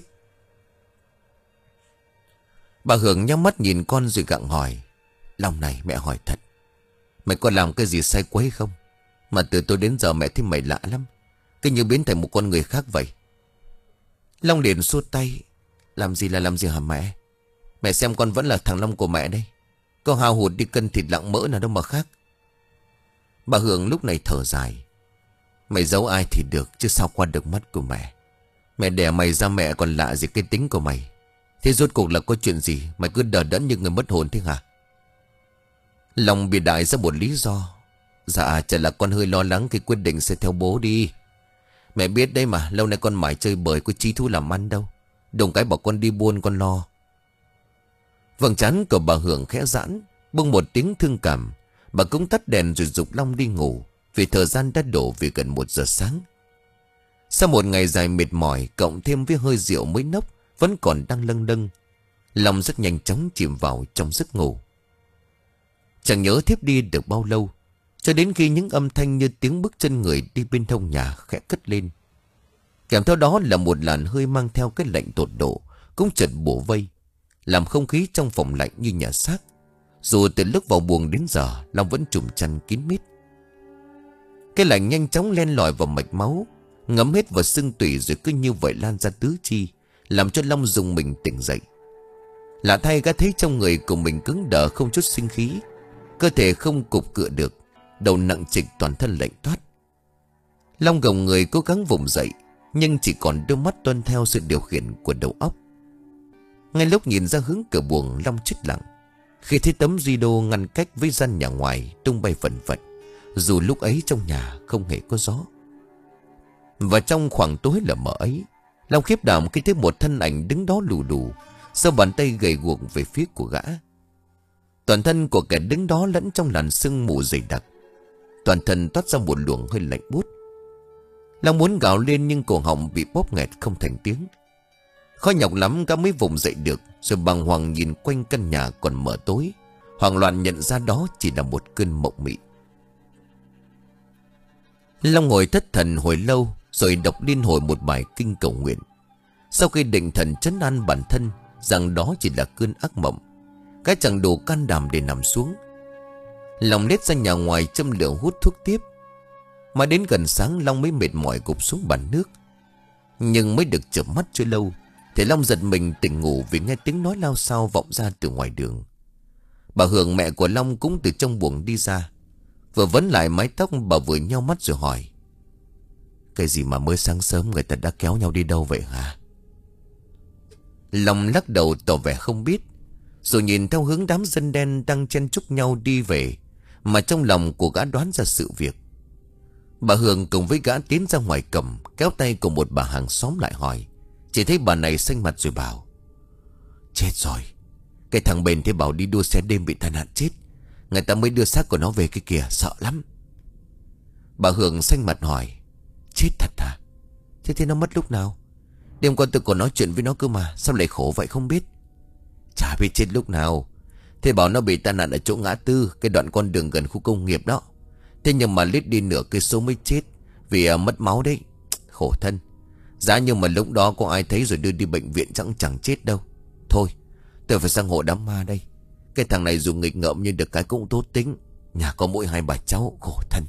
Bà Hưởng nhắm mắt nhìn con rồi gặng hỏi: "Long này, mẹ hỏi thật, mày có làm cái gì sai quấy không? Mà từ tôi đến giờ mẹ thấy mày lạ lắm, cứ như biến thành một con người khác vậy." Long liền xua tay: "Làm gì là làm gì hả mẹ? Mẹ xem con vẫn là thằng Long của mẹ đây, có hao hụt đi cân thịt lạng mỡ nào đâu mà khác." Bà Hưởng lúc này thở dài: "Mày giấu ai thì được, chứ sao qua được mắt của mẹ. Mẹ đẻ mày ra mẹ còn lạ gì cái tính của mày. Thế rốt cuộc là có chuyện gì mày cứ đờ đẫn như người mất hồn thế hả?" Long bịa đại ra một lý do: "Dạ chỉ là con hơi lo lắng khi quyết định sẽ theo bố đi. Mẹ biết đấy mà, lâu nay con mải chơi bời, có chí thú làm ăn đâu. Đùng cái bảo con đi buôn con lo." Vầng trán của bà Hưởng khẽ giãn, bưng một tiếng thương cảm. Bà cũng tắt đèn rồi giục Long đi ngủ, vì thời gian đã đổ về gần một giờ sáng. Sau một ngày dài mệt mỏi, cộng thêm với hơi rượu mới nốc vẫn còn đang lâng lâng, Long rất nhanh chóng chìm vào trong giấc ngủ. Chẳng nhớ thiếp đi được bao lâu, cho đến khi những âm thanh như tiếng bước chân người đi bên hông nhà khẽ cất lên. Kèm theo đó là một làn hơi mang theo cái lạnh tột độ cũng chợt bủa vây, làm không khí trong phòng lạnh như nhà xác. Dù từ lúc vào buồng đến giờ, Long vẫn trùm chăn kín mít. Cái lạnh nhanh chóng len lỏi vào mạch máu, ngấm hết vào xương tủy rồi cứ như vậy lan ra tứ chi, làm cho Long rùng mình tỉnh dậy. Lạ thay, gã thấy trong người của mình cứng đờ không chút sinh khí, cơ thể không cục cựa được, đầu nặng trịch, toàn thân lạnh toát. Long gồng người cố gắng vùng dậy, nhưng chỉ còn đôi mắt tuân theo sự điều khiển của đầu óc. Ngay lúc nhìn ra hướng cửa buồng, Long chết lặng khi thấy tấm rideau ngăn cách với gian nhà ngoài tung bay phần phật, dù lúc ấy trong nhà không hề có gió. Và trong khoảng tối lờ mờ ấy, Long khiếp đảm khi thấy một thân ảnh đứng đó lù đù, sau bàn tay gầy guộc về phía của gã. Toàn thân của kẻ đứng đó lẫn trong làn sương mù dày đặc, toàn thân toát ra một luồng hơi lạnh buốt. Long muốn gào lên nhưng cổ họng bị bóp nghẹt không thành tiếng. Khó nhọc lắm gã mới vùng dậy được, rồi bàng hoàng nhìn quanh căn nhà còn mờ tối, hoảng loạn nhận ra đó chỉ là một cơn mộng mị. Long ngồi thất thần hồi lâu rồi đọc liên hồi một bài kinh cầu nguyện. Sau khi định thần trấn an bản thân rằng đó chỉ là cơn ác mộng, gã chẳng đủ can đảm để nằm xuống. Long lết ra nhà ngoài châm lửa hút thuốc tiếp. Mà đến gần sáng, Long mới mệt mỏi gục xuống bàn nước. Nhưng mới được chợp mắt chưa lâu thì Long giật mình tỉnh ngủ vì nghe tiếng nói lao xao vọng ra từ ngoài đường. Bà Hưởng, mẹ của Long, cũng từ trong buồng đi ra. Vừa vấn lại mái tóc, bà vừa nheo mắt rồi hỏi: "Cái gì mà mới sáng sớm người ta đã kéo nhau đi đâu vậy hả?" Long lắc đầu tỏ vẻ không biết, rồi nhìn theo hướng đám dân đen đang chen chúc nhau đi về, mà trong lòng của gã đoán ra sự việc. Bà Hương cùng với gã tiến ra ngoài cầm, kéo tay của một bà hàng xóm lại hỏi. Chỉ thấy bà này xanh mặt rồi bảo: chết rồi, cái thằng Bền thế bảo đi đua xe đêm bị tai nạn chết, người ta mới đưa xác của nó về cái kìa, sợ lắm. Bà Hương xanh mặt hỏi: chết thật à? Thế thì nó mất lúc nào? Đêm qua tôi còn nói chuyện với nó cơ mà, sao lại khổ vậy không biết? Chả biết chết lúc nào. Thế bảo nó bị tai nạn ở chỗ ngã tư, cái đoạn con đường gần khu công nghiệp đó. Thế nhưng mà lít đi nửa cây số mới chết, vì uh, mất máu đấy. Khổ thân. Giá nhưng mà lúc đó có ai thấy rồi đưa đi bệnh viện chẳng chẳng chết đâu. Thôi, tôi phải sang hộ đám ma đây. Cái thằng này dù nghịch ngợm nhưng được cái cũng tốt tính. Nhà có mỗi hai bà cháu, khổ thân.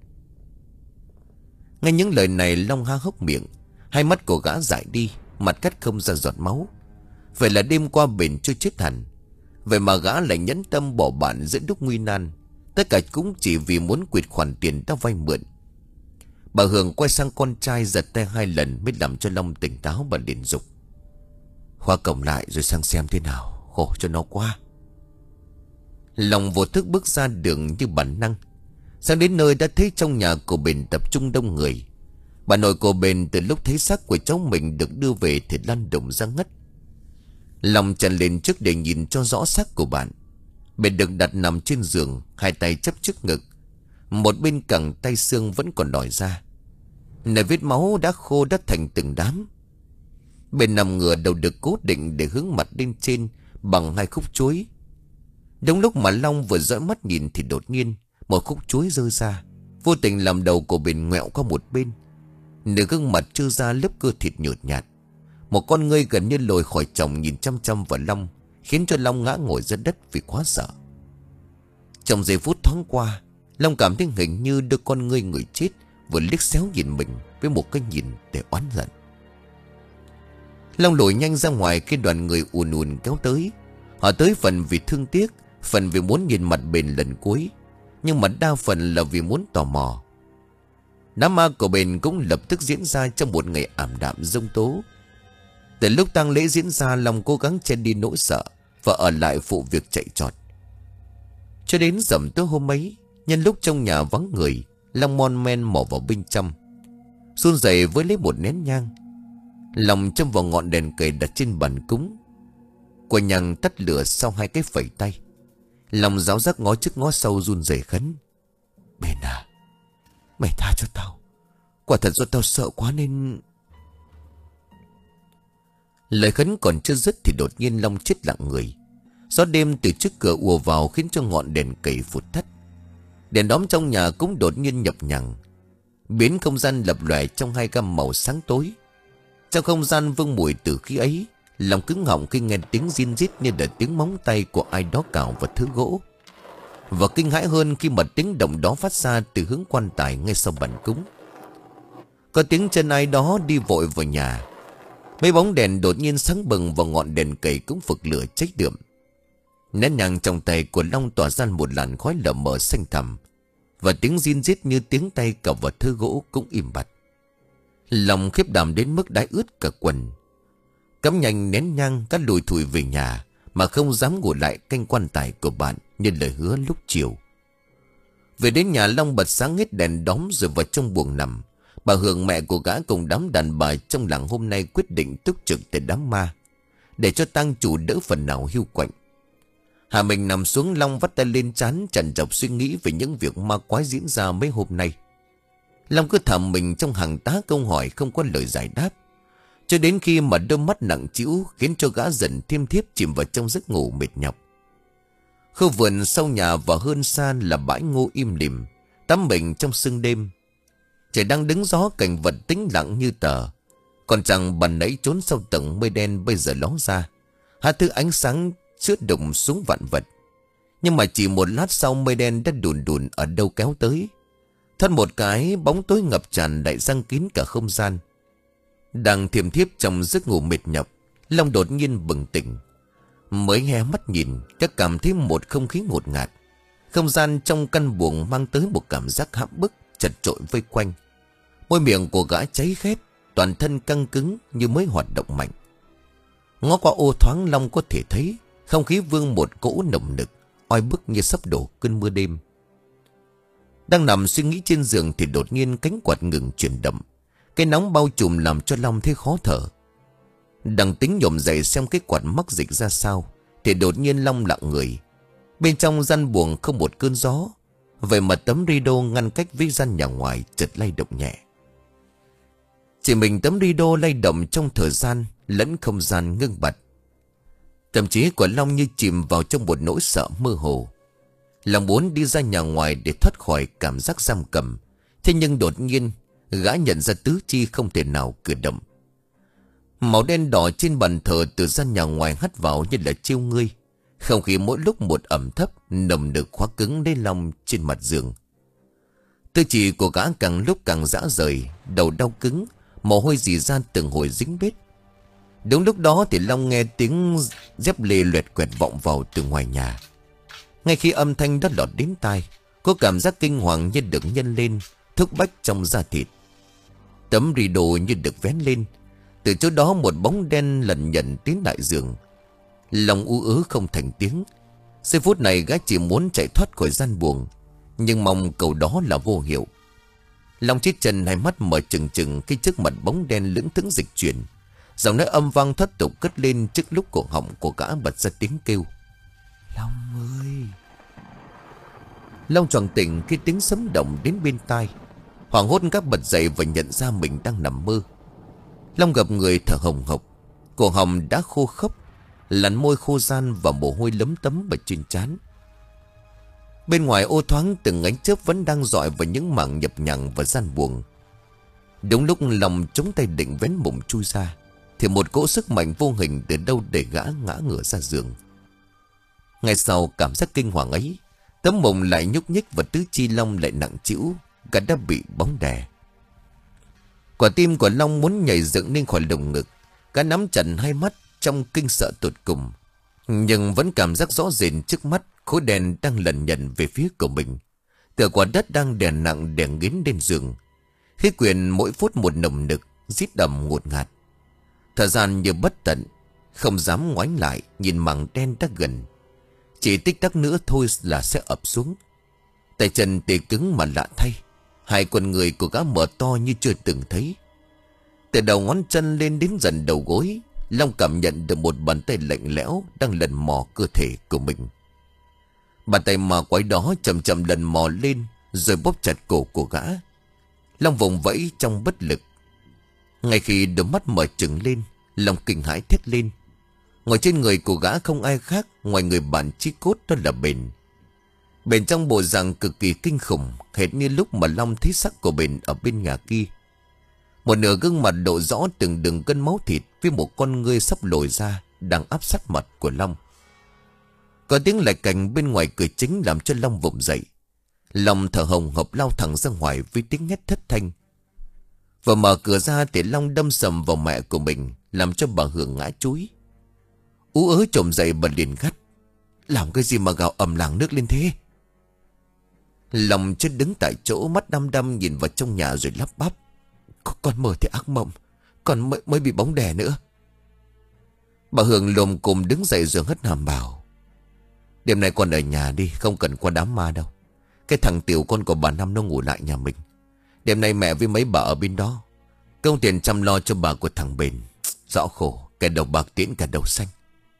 Nghe những lời này, Long há hốc miệng. Hai mắt của gã dại đi, mặt cắt không ra giọt máu. Vậy là đêm qua Bền chưa chết hẳn. Vậy mà gã lại nhẫn tâm bỏ bạn giữa lúc nguy nan. Tất cả cũng chỉ vì muốn quyệt khoản tiền ta vay mượn. Bà Hương quay sang con trai giật tay hai lần mới làm cho Long tỉnh táo và liền dục: khóa cổng lại rồi sang xem thế nào, khổ cho nó quá. Long vô thức bước ra đường như bản năng. Sang đến nơi đã thấy trong nhà của Bền tập trung đông người. Bà nội của Bền từ lúc thấy xác của cháu mình được đưa về thì lăn đùng ra ngất. Long trần lên trước để nhìn cho rõ xác của bạn. Bền được đặt nằm trên giường, hai tay chấp trước ngực. Một bên cẳng tay xương vẫn còn đòi ra. Nơi vết máu đã khô đã thành từng đám. Bền nằm ngửa, đầu được cố định để hướng mặt lên trên bằng hai khúc chuối. Đúng lúc mà Long vừa dõi mắt nhìn thì đột nhiên một khúc chuối rơi ra, vô tình làm đầu của Bền ngoẹo qua một bên. Nửa gương mặt trơ ra lớp cơ thịt nhợt nhạt. Một con ngươi gần như lồi khỏi chồng nhìn chăm chăm vào Long, khiến cho Long ngã ngồi ra đất vì quá sợ. Trong giây phút thoáng qua, Long cảm thấy hình như đôi con ngươi người chết vừa liếc xéo nhìn mình với một cái nhìn để oán giận. Long lùi nhanh ra ngoài khi đoàn người ùn ùn kéo tới. Họ tới phần vì thương tiếc, phần vì muốn nhìn mặt Bền lần cuối, nhưng mà đa phần là vì muốn tò mò. Đám ma của Bền cũng lập tức diễn ra trong một ngày ảm đạm giông tố. Từ lúc tang lễ diễn ra, Long cố gắng che đi nỗi sợ và ở lại phụ việc chạy trọt. Cho đến rằm tối hôm ấy, nhân lúc trong nhà vắng người, Long mon men mò vào bên trong, run rẩy với lấy một nén nhang. Long châm vào ngọn đèn cầy đặt trên bàn cúng. Quả nhang tắt lửa sau hai cái phẩy tay. Long ráo rác ngó trước ngó sau run rẩy khấn: Bền à, mày tha cho tao. Quả thật do tao sợ quá nên... Lời khấn còn chưa dứt thì đột nhiên Long chết lặng người. Gió đêm từ trước cửa ùa vào khiến cho ngọn đèn cầy phụt tắt. Đèn đóm trong nhà cũng đột nhiên nhập nhằng, biến không gian lập lòe trong hai gam màu sáng tối. Trong không gian vương mùi từ khí ấy, Long cứng họng khi nghe tiếng rin rít như là tiếng móng tay của ai đó cào vào thứ gỗ. Và kinh hãi hơn khi mà tiếng động đó phát ra từ hướng quan tài ngay sau bàn cúng. Có tiếng chân ai đó đi vội vào nhà. Mấy bóng đèn đột nhiên sáng bừng và ngọn đèn cầy cũng phực lửa cháy đượm. Nén nhang trong tay của Long tỏa ra một làn khói lờ mờ xanh thẳm, và tiếng rin rít như tiếng tay cào vào thứ gỗ cũng im bặt. Long khiếp đảm đến mức đái ướt cả quần. Cắm nhanh nén nhang, cắt lùi thủi về nhà mà không dám ngủ lại canh quan tài của bạn như lời hứa lúc chiều. Về đến nhà, Long bật sáng hết đèn đóm rồi vào trong buồng nằm. Bà Hương, mẹ của gã, cùng đám đàn bà trong làng hôm nay quyết định túc trực tại đám ma, để cho tang chủ đỡ phần nào hiu quạnh. Hà mình nằm xuống, Long vắt tay lên trán trằn trọc suy nghĩ về những việc ma quái diễn ra mấy hôm nay. Long cứ thầm mình trong hàng tá câu hỏi không có lời giải đáp, cho đến khi mà đôi mắt nặng trĩu khiến cho gã dần thêm thiếp chìm vào trong giấc ngủ mệt nhọc. Khu vườn sau nhà và hơn xa là bãi ngô im lìm, tắm mình trong sương đêm. Trời đang đứng gió, cảnh vật tĩnh lặng như tờ. Còn rằng bàn nãy trốn sau tầng mây đen bây giờ ló ra, hai thứ ánh sáng chứa đụng xuống vạn vật. Nhưng mà chỉ một lát sau, mây đen đã đùn đùn ở đâu kéo tới. Thoát một cái, bóng tối ngập tràn lại giăng kín cả không gian. Đang thiềm thiếp trong giấc ngủ mệt nhọc, Long đột nhiên bừng tỉnh. Mới hé mắt nhìn, các cảm thấy một không khí ngột ngạt. Không gian trong căn buồng mang tới một cảm giác hãm bức, chật chội vây quanh. Môi miệng của gã cháy khét, toàn thân căng cứng như mới hoạt động mạnh. Ngó qua ô thoáng, Long có thể thấy không khí vương một cỗ nồng nực, oi bức như sắp đổ cơn mưa đêm. Đang nằm suy nghĩ trên giường thì đột nhiên cánh quạt ngừng chuyển động. Cái nóng bao trùm làm cho Long thấy khó thở. Đang tính nhổm dậy xem cái quạt mắc dịch ra sao thì đột nhiên Long lặng người. Bên trong gian buồng không một cơn gió. Vậy mà tấm rido ngăn cách với gian nhà ngoài chợt lay động nhẹ. Chỉ mình tấm rido lay động trong thời gian lẫn không gian ngưng bặt. Tâm trí của Long như chìm vào trong một nỗi sợ mơ hồ. Long muốn đi ra nhà ngoài để thoát khỏi cảm giác giam cầm. Thế nhưng đột nhiên gã nhận ra tứ chi không thể nào cử động. Màu đen đỏ trên bàn thờ từ gian nhà ngoài hắt vào như là chiêu ngươi. Không khí mỗi lúc một ẩm thấp, nồng nực khóa cứng lấy Long trên mặt giường. Tư chỉ của gã càng lúc càng rã rời, đầu đau cứng, mồ hôi rỉ ra từng hồi dính bết. Đúng lúc đó thì Long nghe tiếng dép lê loẹt quẹt vọng vào từ ngoài nhà. Ngay khi âm thanh đó lọt đến tai, có cảm giác kinh hoàng như được nhân lên, thúc bách trong da thịt. Tấm rido như được vén lên. Từ chỗ đó một bóng đen lần nhận tiến đại giường. Lòng u ớ không thành tiếng. Giây phút này gã chỉ muốn chạy thoát khỏi gian buồng, nhưng mong cầu đó là vô hiệu. Long chết chân hai mắt mở trừng trừng khi trước mặt bóng đen lững thững dịch chuyển. Giọng nói âm vang thất tục cất lên trước lúc cổ họng của gã bật ra tiếng kêu. Long ơi! Long choàng tỉnh khi tiếng sấm động đến bên tai. Hoảng hốt các bật dậy và nhận ra mình đang nằm mơ. Long gặp người thở hồng hộc, cổ họng đã khô khốc, làn môi khô ran và mồ hôi lấm tấm ở trên trán. Bên ngoài ô thoáng từng ánh chớp vẫn đang rọi vào những mảng nhập nhằng và gian buồng. Đúng lúc Long chống tay định vén mùng chui ra thì một cỗ sức mạnh vô hình từ đâu để gã ngã ngửa ra giường. Ngay sau cảm giác kinh hoàng ấy, tấm mùng lại nhúc nhích và tứ chi Long lại nặng trĩu, gã đã bị bóng đè. Quả tim của Long muốn nhảy dựng lên khỏi lồng ngực. Gã nắm chặt hai mắt trong kinh sợ tột cùng, nhưng vẫn cảm giác rõ rệt trước mắt khối đèn đang lần nhận về phía của mình. Tựa quả đất đang đè nặng đè nghiến lên giường. Khí quyển mỗi phút một nồng nực, rít đầm ngột ngạt. Thời gian như bất tận, không dám ngoảnh lại nhìn mảng đen đã gần. Chỉ tích tắc nữa thôi là sẽ ập xuống. Tay chân tê cứng mà lạ thay, hai con người của gã mở to như chưa từng thấy. Từ đầu ngón chân lên đến dần đầu gối, Long cảm nhận được một bàn tay lạnh lẽo đang lần mò cơ thể của mình. Bàn tay ma quái đó chậm chậm lần mò lên rồi bóp chặt cổ của gã. Long vùng vẫy trong bất lực. Ngay khi đôi mắt mở trừng lên, Long kinh hãi thét lên. Ngồi trên người của gã không ai khác ngoài người bạn chí cốt, đó là Bền. Bền trong bộ dạng cực kỳ kinh khủng, hệt như lúc mà Long thấy xác của Bền ở bên nhà kia. Một nửa gương mặt lộ rõ từng đường gân máu thịt với một con ngươi sắp lồi ra đang áp sát mặt của Long. Có tiếng lạch cành bên ngoài cửa chính làm cho Long vùng dậy. Long thở hồng hộc lao thẳng ra ngoài với tiếng hét thất thanh. Và mở cửa ra thì Long đâm sầm vào mẹ của mình, làm cho bà Hường ngã chúi. Ú ớ trồm dậy bà liền gắt. Làm cái gì mà gào ầm làng nước lên thế? Long chết đứng tại chỗ, mắt đăm đăm nhìn vào trong nhà rồi lắp bắp. Con mơ thì ác mộng, con mới, mới bị bóng đè nữa. Bà Hường lồm cồm đứng dậy rồi hất hàm bảo. Đêm nay con ở nhà đi, không cần qua đám ma đâu. Cái thằng tiểu con của bà Năm nó ngủ lại nhà mình. Đêm nay mẹ với mấy bà ở bên đó. Công tiền chăm lo cho bà của thằng Bền. Rõ khổ, kẻ đầu bạc tiễn cả đầu xanh.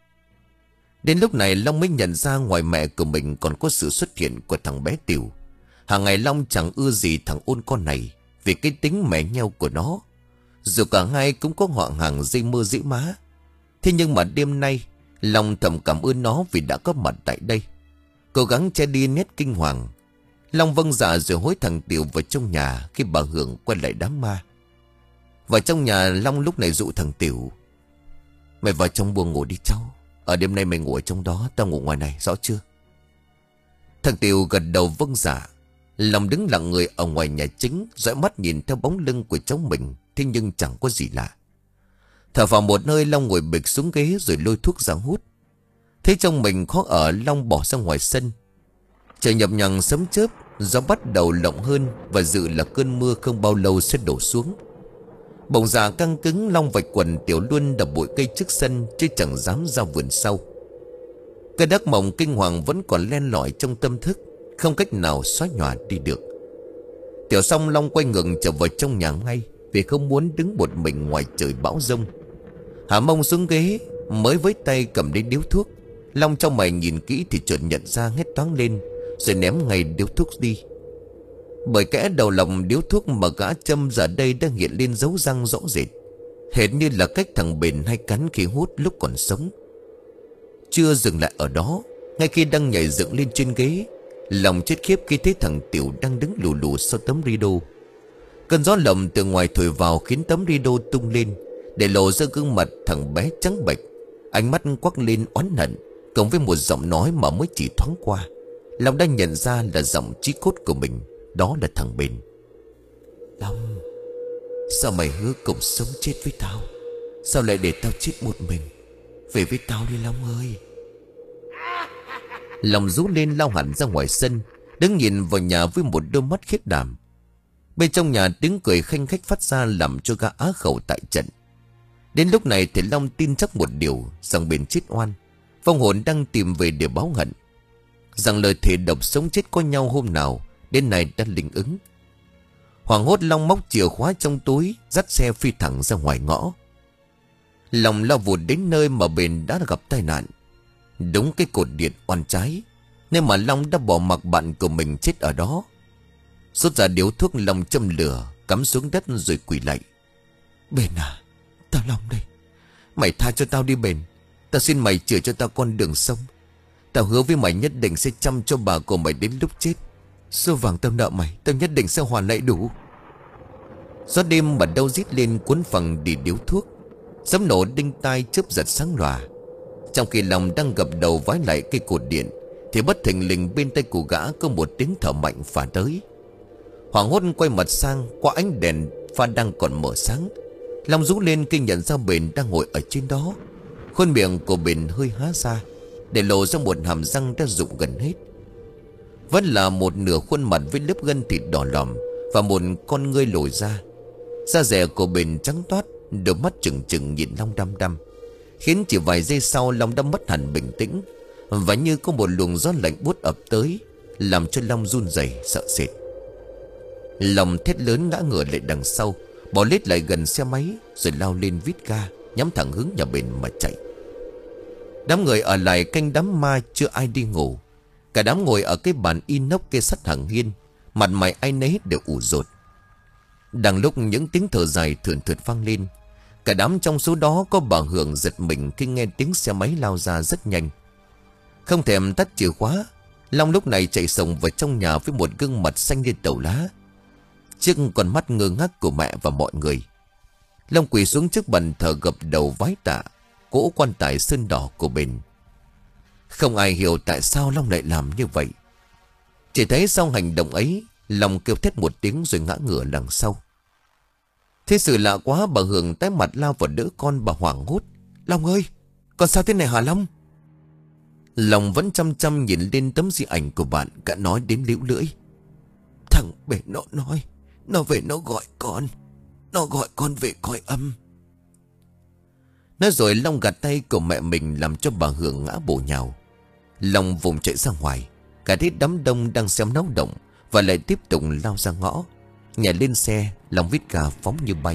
Đến lúc này Long mới nhận ra ngoài mẹ của mình còn có sự xuất hiện của thằng bé Tiểu. Hàng ngày Long chẳng ưa gì thằng ôn con này vì cái tính mẻ nheo của nó. Dù cả hai cũng có họ hàng dây mơ dĩ má. Thế nhưng mà đêm nay Long thầm cảm ơn nó vì đã có mặt tại đây. Cố gắng che đi nét kinh hoàng, Long vâng dạ rồi hối thằng Tiểu vào trong nhà khi bà Hường quay lại đám ma. Vào trong nhà Long lúc này dụ thằng Tiểu. Mày vào trong buồng ngủ đi cháu. Ở đêm nay mày ngủ ở trong đó, tao ngủ ngoài này, rõ chưa? Thằng Tiểu gật đầu vâng dạ. Long đứng lặng người ở ngoài nhà chính, dõi mắt nhìn theo bóng lưng của cháu mình. Thế nhưng chẳng có gì lạ. Thở vào một nơi, Long ngồi bịch xuống ghế rồi lôi thuốc ra hút. Thấy trong mình khó ở, Long bỏ ra ngoài sân. Trời nhập nhằng sấm chớp, gió bắt đầu lộng hơn và dự là cơn mưa không bao lâu sẽ đổ xuống. Bỗng già căng cứng, Long vạch quần Tiểu luôn đập bụi cây trước sân chứ chẳng dám ra vườn sau. Cái đắc mộng kinh hoàng vẫn còn len lỏi trong tâm thức, không cách nào xóa nhòa đi được. Tiểu Song Long quay ngừng trở vào trong nhà ngay, vì không muốn đứng một mình ngoài trời bão giông. Hạ mông xuống ghế, mới với tay cầm đến điếu thuốc. Long trong mày nhìn kỹ thì chợt nhận ra, hét toáng lên, rồi ném ngay điếu thuốc đi. Bởi kẽ đầu lòng điếu thuốc mà gã châm giờ đây đã hiện lên dấu răng rõ rệt, hệt như là cách thằng Bền hay cắn khi hút lúc còn sống. Chưa dừng lại ở đó, ngay khi đang nhảy dựng lên trên ghế, lòng chết khiếp khi thấy thằng Tiểu đang đứng lù lù sau tấm rido. Cơn gió lộng từ ngoài thổi vào khiến tấm rido tung lên, để lộ ra gương mặt thằng bé trắng bệch, ánh mắt quắc lên oán hận, cộng với một giọng nói mà mới chỉ thoáng qua, Long đã nhận ra là giọng chí cốt của mình. Đó là thằng Bền. Long, sao mày hứa cùng sống chết với tao? Sao lại để tao chết một mình? Về với tao đi Long ơi. Long rú lên lao hẳn ra ngoài sân, đứng nhìn vào nhà với một đôi mắt khiếp đảm. Bên trong nhà tiếng cười khanh khách phát ra, làm cho gã á khẩu tại trận. Đến lúc này thì Long tin chắc một điều, rằng Bền chết oan, vong hồn đang tìm về để báo hận, rằng lời thề độc sống chết có nhau hôm nào đến nay đã linh ứng. Hoảng hốt, Long móc chìa khóa trong túi, dắt xe phi thẳng ra ngoài ngõ. Long lao vụt đến nơi mà Bền đã gặp tai nạn, đúng cái cột điện oan trái, nên mà Long đã bỏ mặc bạn của mình chết ở đó. Rút ra điếu thuốc, Long châm lửa, cắm xuống đất rồi quỳ lạy. Bền à, tao Long đây, mày tha cho tao đi Bền. Tao xin mày chữa cho tao con đường sống. Tao hứa với mày nhất định sẽ chăm cho bà của mày đến lúc chết. Số vàng tao nợ mày, tao nhất định sẽ hoàn lại đủ. Gió đêm bắt đầu rít lên cuốn phẳng đi điếu thuốc. Sấm nổ đinh tai chớp giật sáng lòa. Trong khi Long đang gập đầu vái lại cây cột điện, thì bất thình lình bên tay của gã có một tiếng thở mạnh phả tới. Hoảng hốt quay mặt sang, qua ánh đèn pha đang còn mở sáng, Long rú lên khi nhận ra Bền đang ngồi ở trên đó. Khuôn miệng của Bền hơi há ra, để lộ ra một hàm răng đã rụng gần hết. Vẫn là một nửa khuôn mặt với lớp gân thịt đỏ lòm và một con ngươi lồi ra. Da dẻ của Bền trắng toát, đôi mắt trừng trừng nhìn Long đăm đăm, khiến chỉ vài giây sau Long đã mất hẳn bình tĩnh, và như có một luồng gió lạnh buốt ập tới, làm cho Long run rẩy sợ sệt. Long thét lớn ngã ngửa lại đằng sau, bỏ lết lại gần xe máy, rồi lao lên vít ga, nhắm thẳng hướng nhà Bền mà chạy. Đám người ở lại canh đám ma chưa ai đi ngủ. Cả đám ngồi ở cái bàn inox kê sắt hàng hiên, mặt mày ai nấy đều ủ rột. Đang lúc những tiếng thở dài thườn thượt vang lên, cả đám trong số đó có bà Hường giật mình khi nghe tiếng xe máy lao ra rất nhanh. Không thèm tắt chìa khóa, Long lúc này chạy sổng vào trong nhà với một gương mặt xanh như tàu lá, trước con mắt ngơ ngác của mẹ và mọi người. Long quỳ xuống trước bàn thờ gập đầu vái tạ cỗ quan tài sơn đỏ của Bền. Không ai hiểu tại sao Long lại làm như vậy. Chỉ thấy sau hành động ấy, Long kêu thét một tiếng rồi ngã ngửa đằng sau. Thế sự lạ quá, bà Hường tái mặt lao vào đỡ con, bà hoảng hốt. Long ơi, con sao thế này hả Long? Long vẫn chăm chăm nhìn lên tấm di ảnh của bạn, cả nói đến líu lưỡi. Thằng Bền nó nói, nó về nó gọi con, nó gọi con về coi âm. Nói rồi Long gạt tay của mẹ mình, làm cho bà Hường ngã bổ nhào. Long vùng chạy ra ngoài, cả thấy đám đông đang xem náo động, và lại tiếp tục lao ra ngõ. Nhảy lên xe, Long vít ga phóng như bay.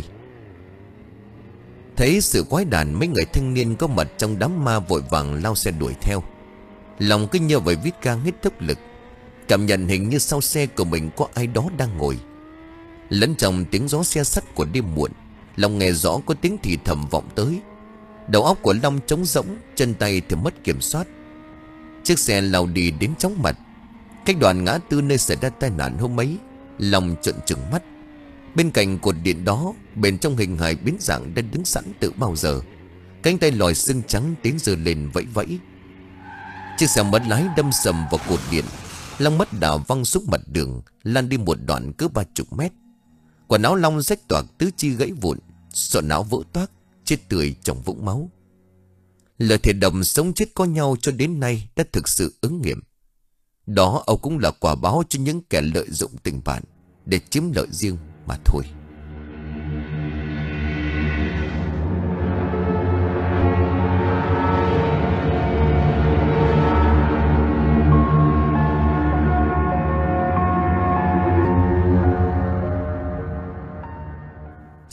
Thấy sự quái đản, mấy người thanh niên có mặt trong đám ma vội vàng lao xe đuổi theo. Long cứ nhờ vậy vít ga hết tốc lực, cảm nhận hình như sau xe của mình có ai đó đang ngồi. Lẫn trong tiếng gió xe sắt của đêm muộn, Long nghe rõ có tiếng thì thầm vọng tới. Đầu óc của Long trống rỗng, chân tay thì mất kiểm soát. Chiếc xe lao đi đến chóng mặt. Cách đoạn ngã tư nơi xảy ra tai nạn hôm ấy, Long trợn trừng mắt. Bên cạnh cột điện đó, bên trong hình hài biến dạng đã đứng sẵn từ bao giờ. Cánh tay lòi xương trắng tiến giơ lên vẫy vẫy. Chiếc xe mất lái đâm sầm vào cột điện. Long mất đà văng xuống mặt đường, lan đi một đoạn cứ ba chục mét. Quần áo Long rách toạc, tứ chi gãy vụn, sọ não vỡ toác, chết tươi trong vũng máu. Lời thề đồng sống chết có nhau cho đến nay đã thực sự ứng nghiệm. Đó Âu cũng là quả báo cho những kẻ lợi dụng tình bạn để chiếm lợi riêng mà thôi.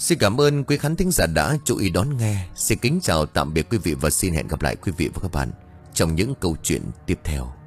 Xin cảm ơn quý khán thính giả đã chú ý đón nghe. Xin kính chào tạm biệt quý vị và xin hẹn gặp lại quý vị và các bạn trong những câu chuyện tiếp theo.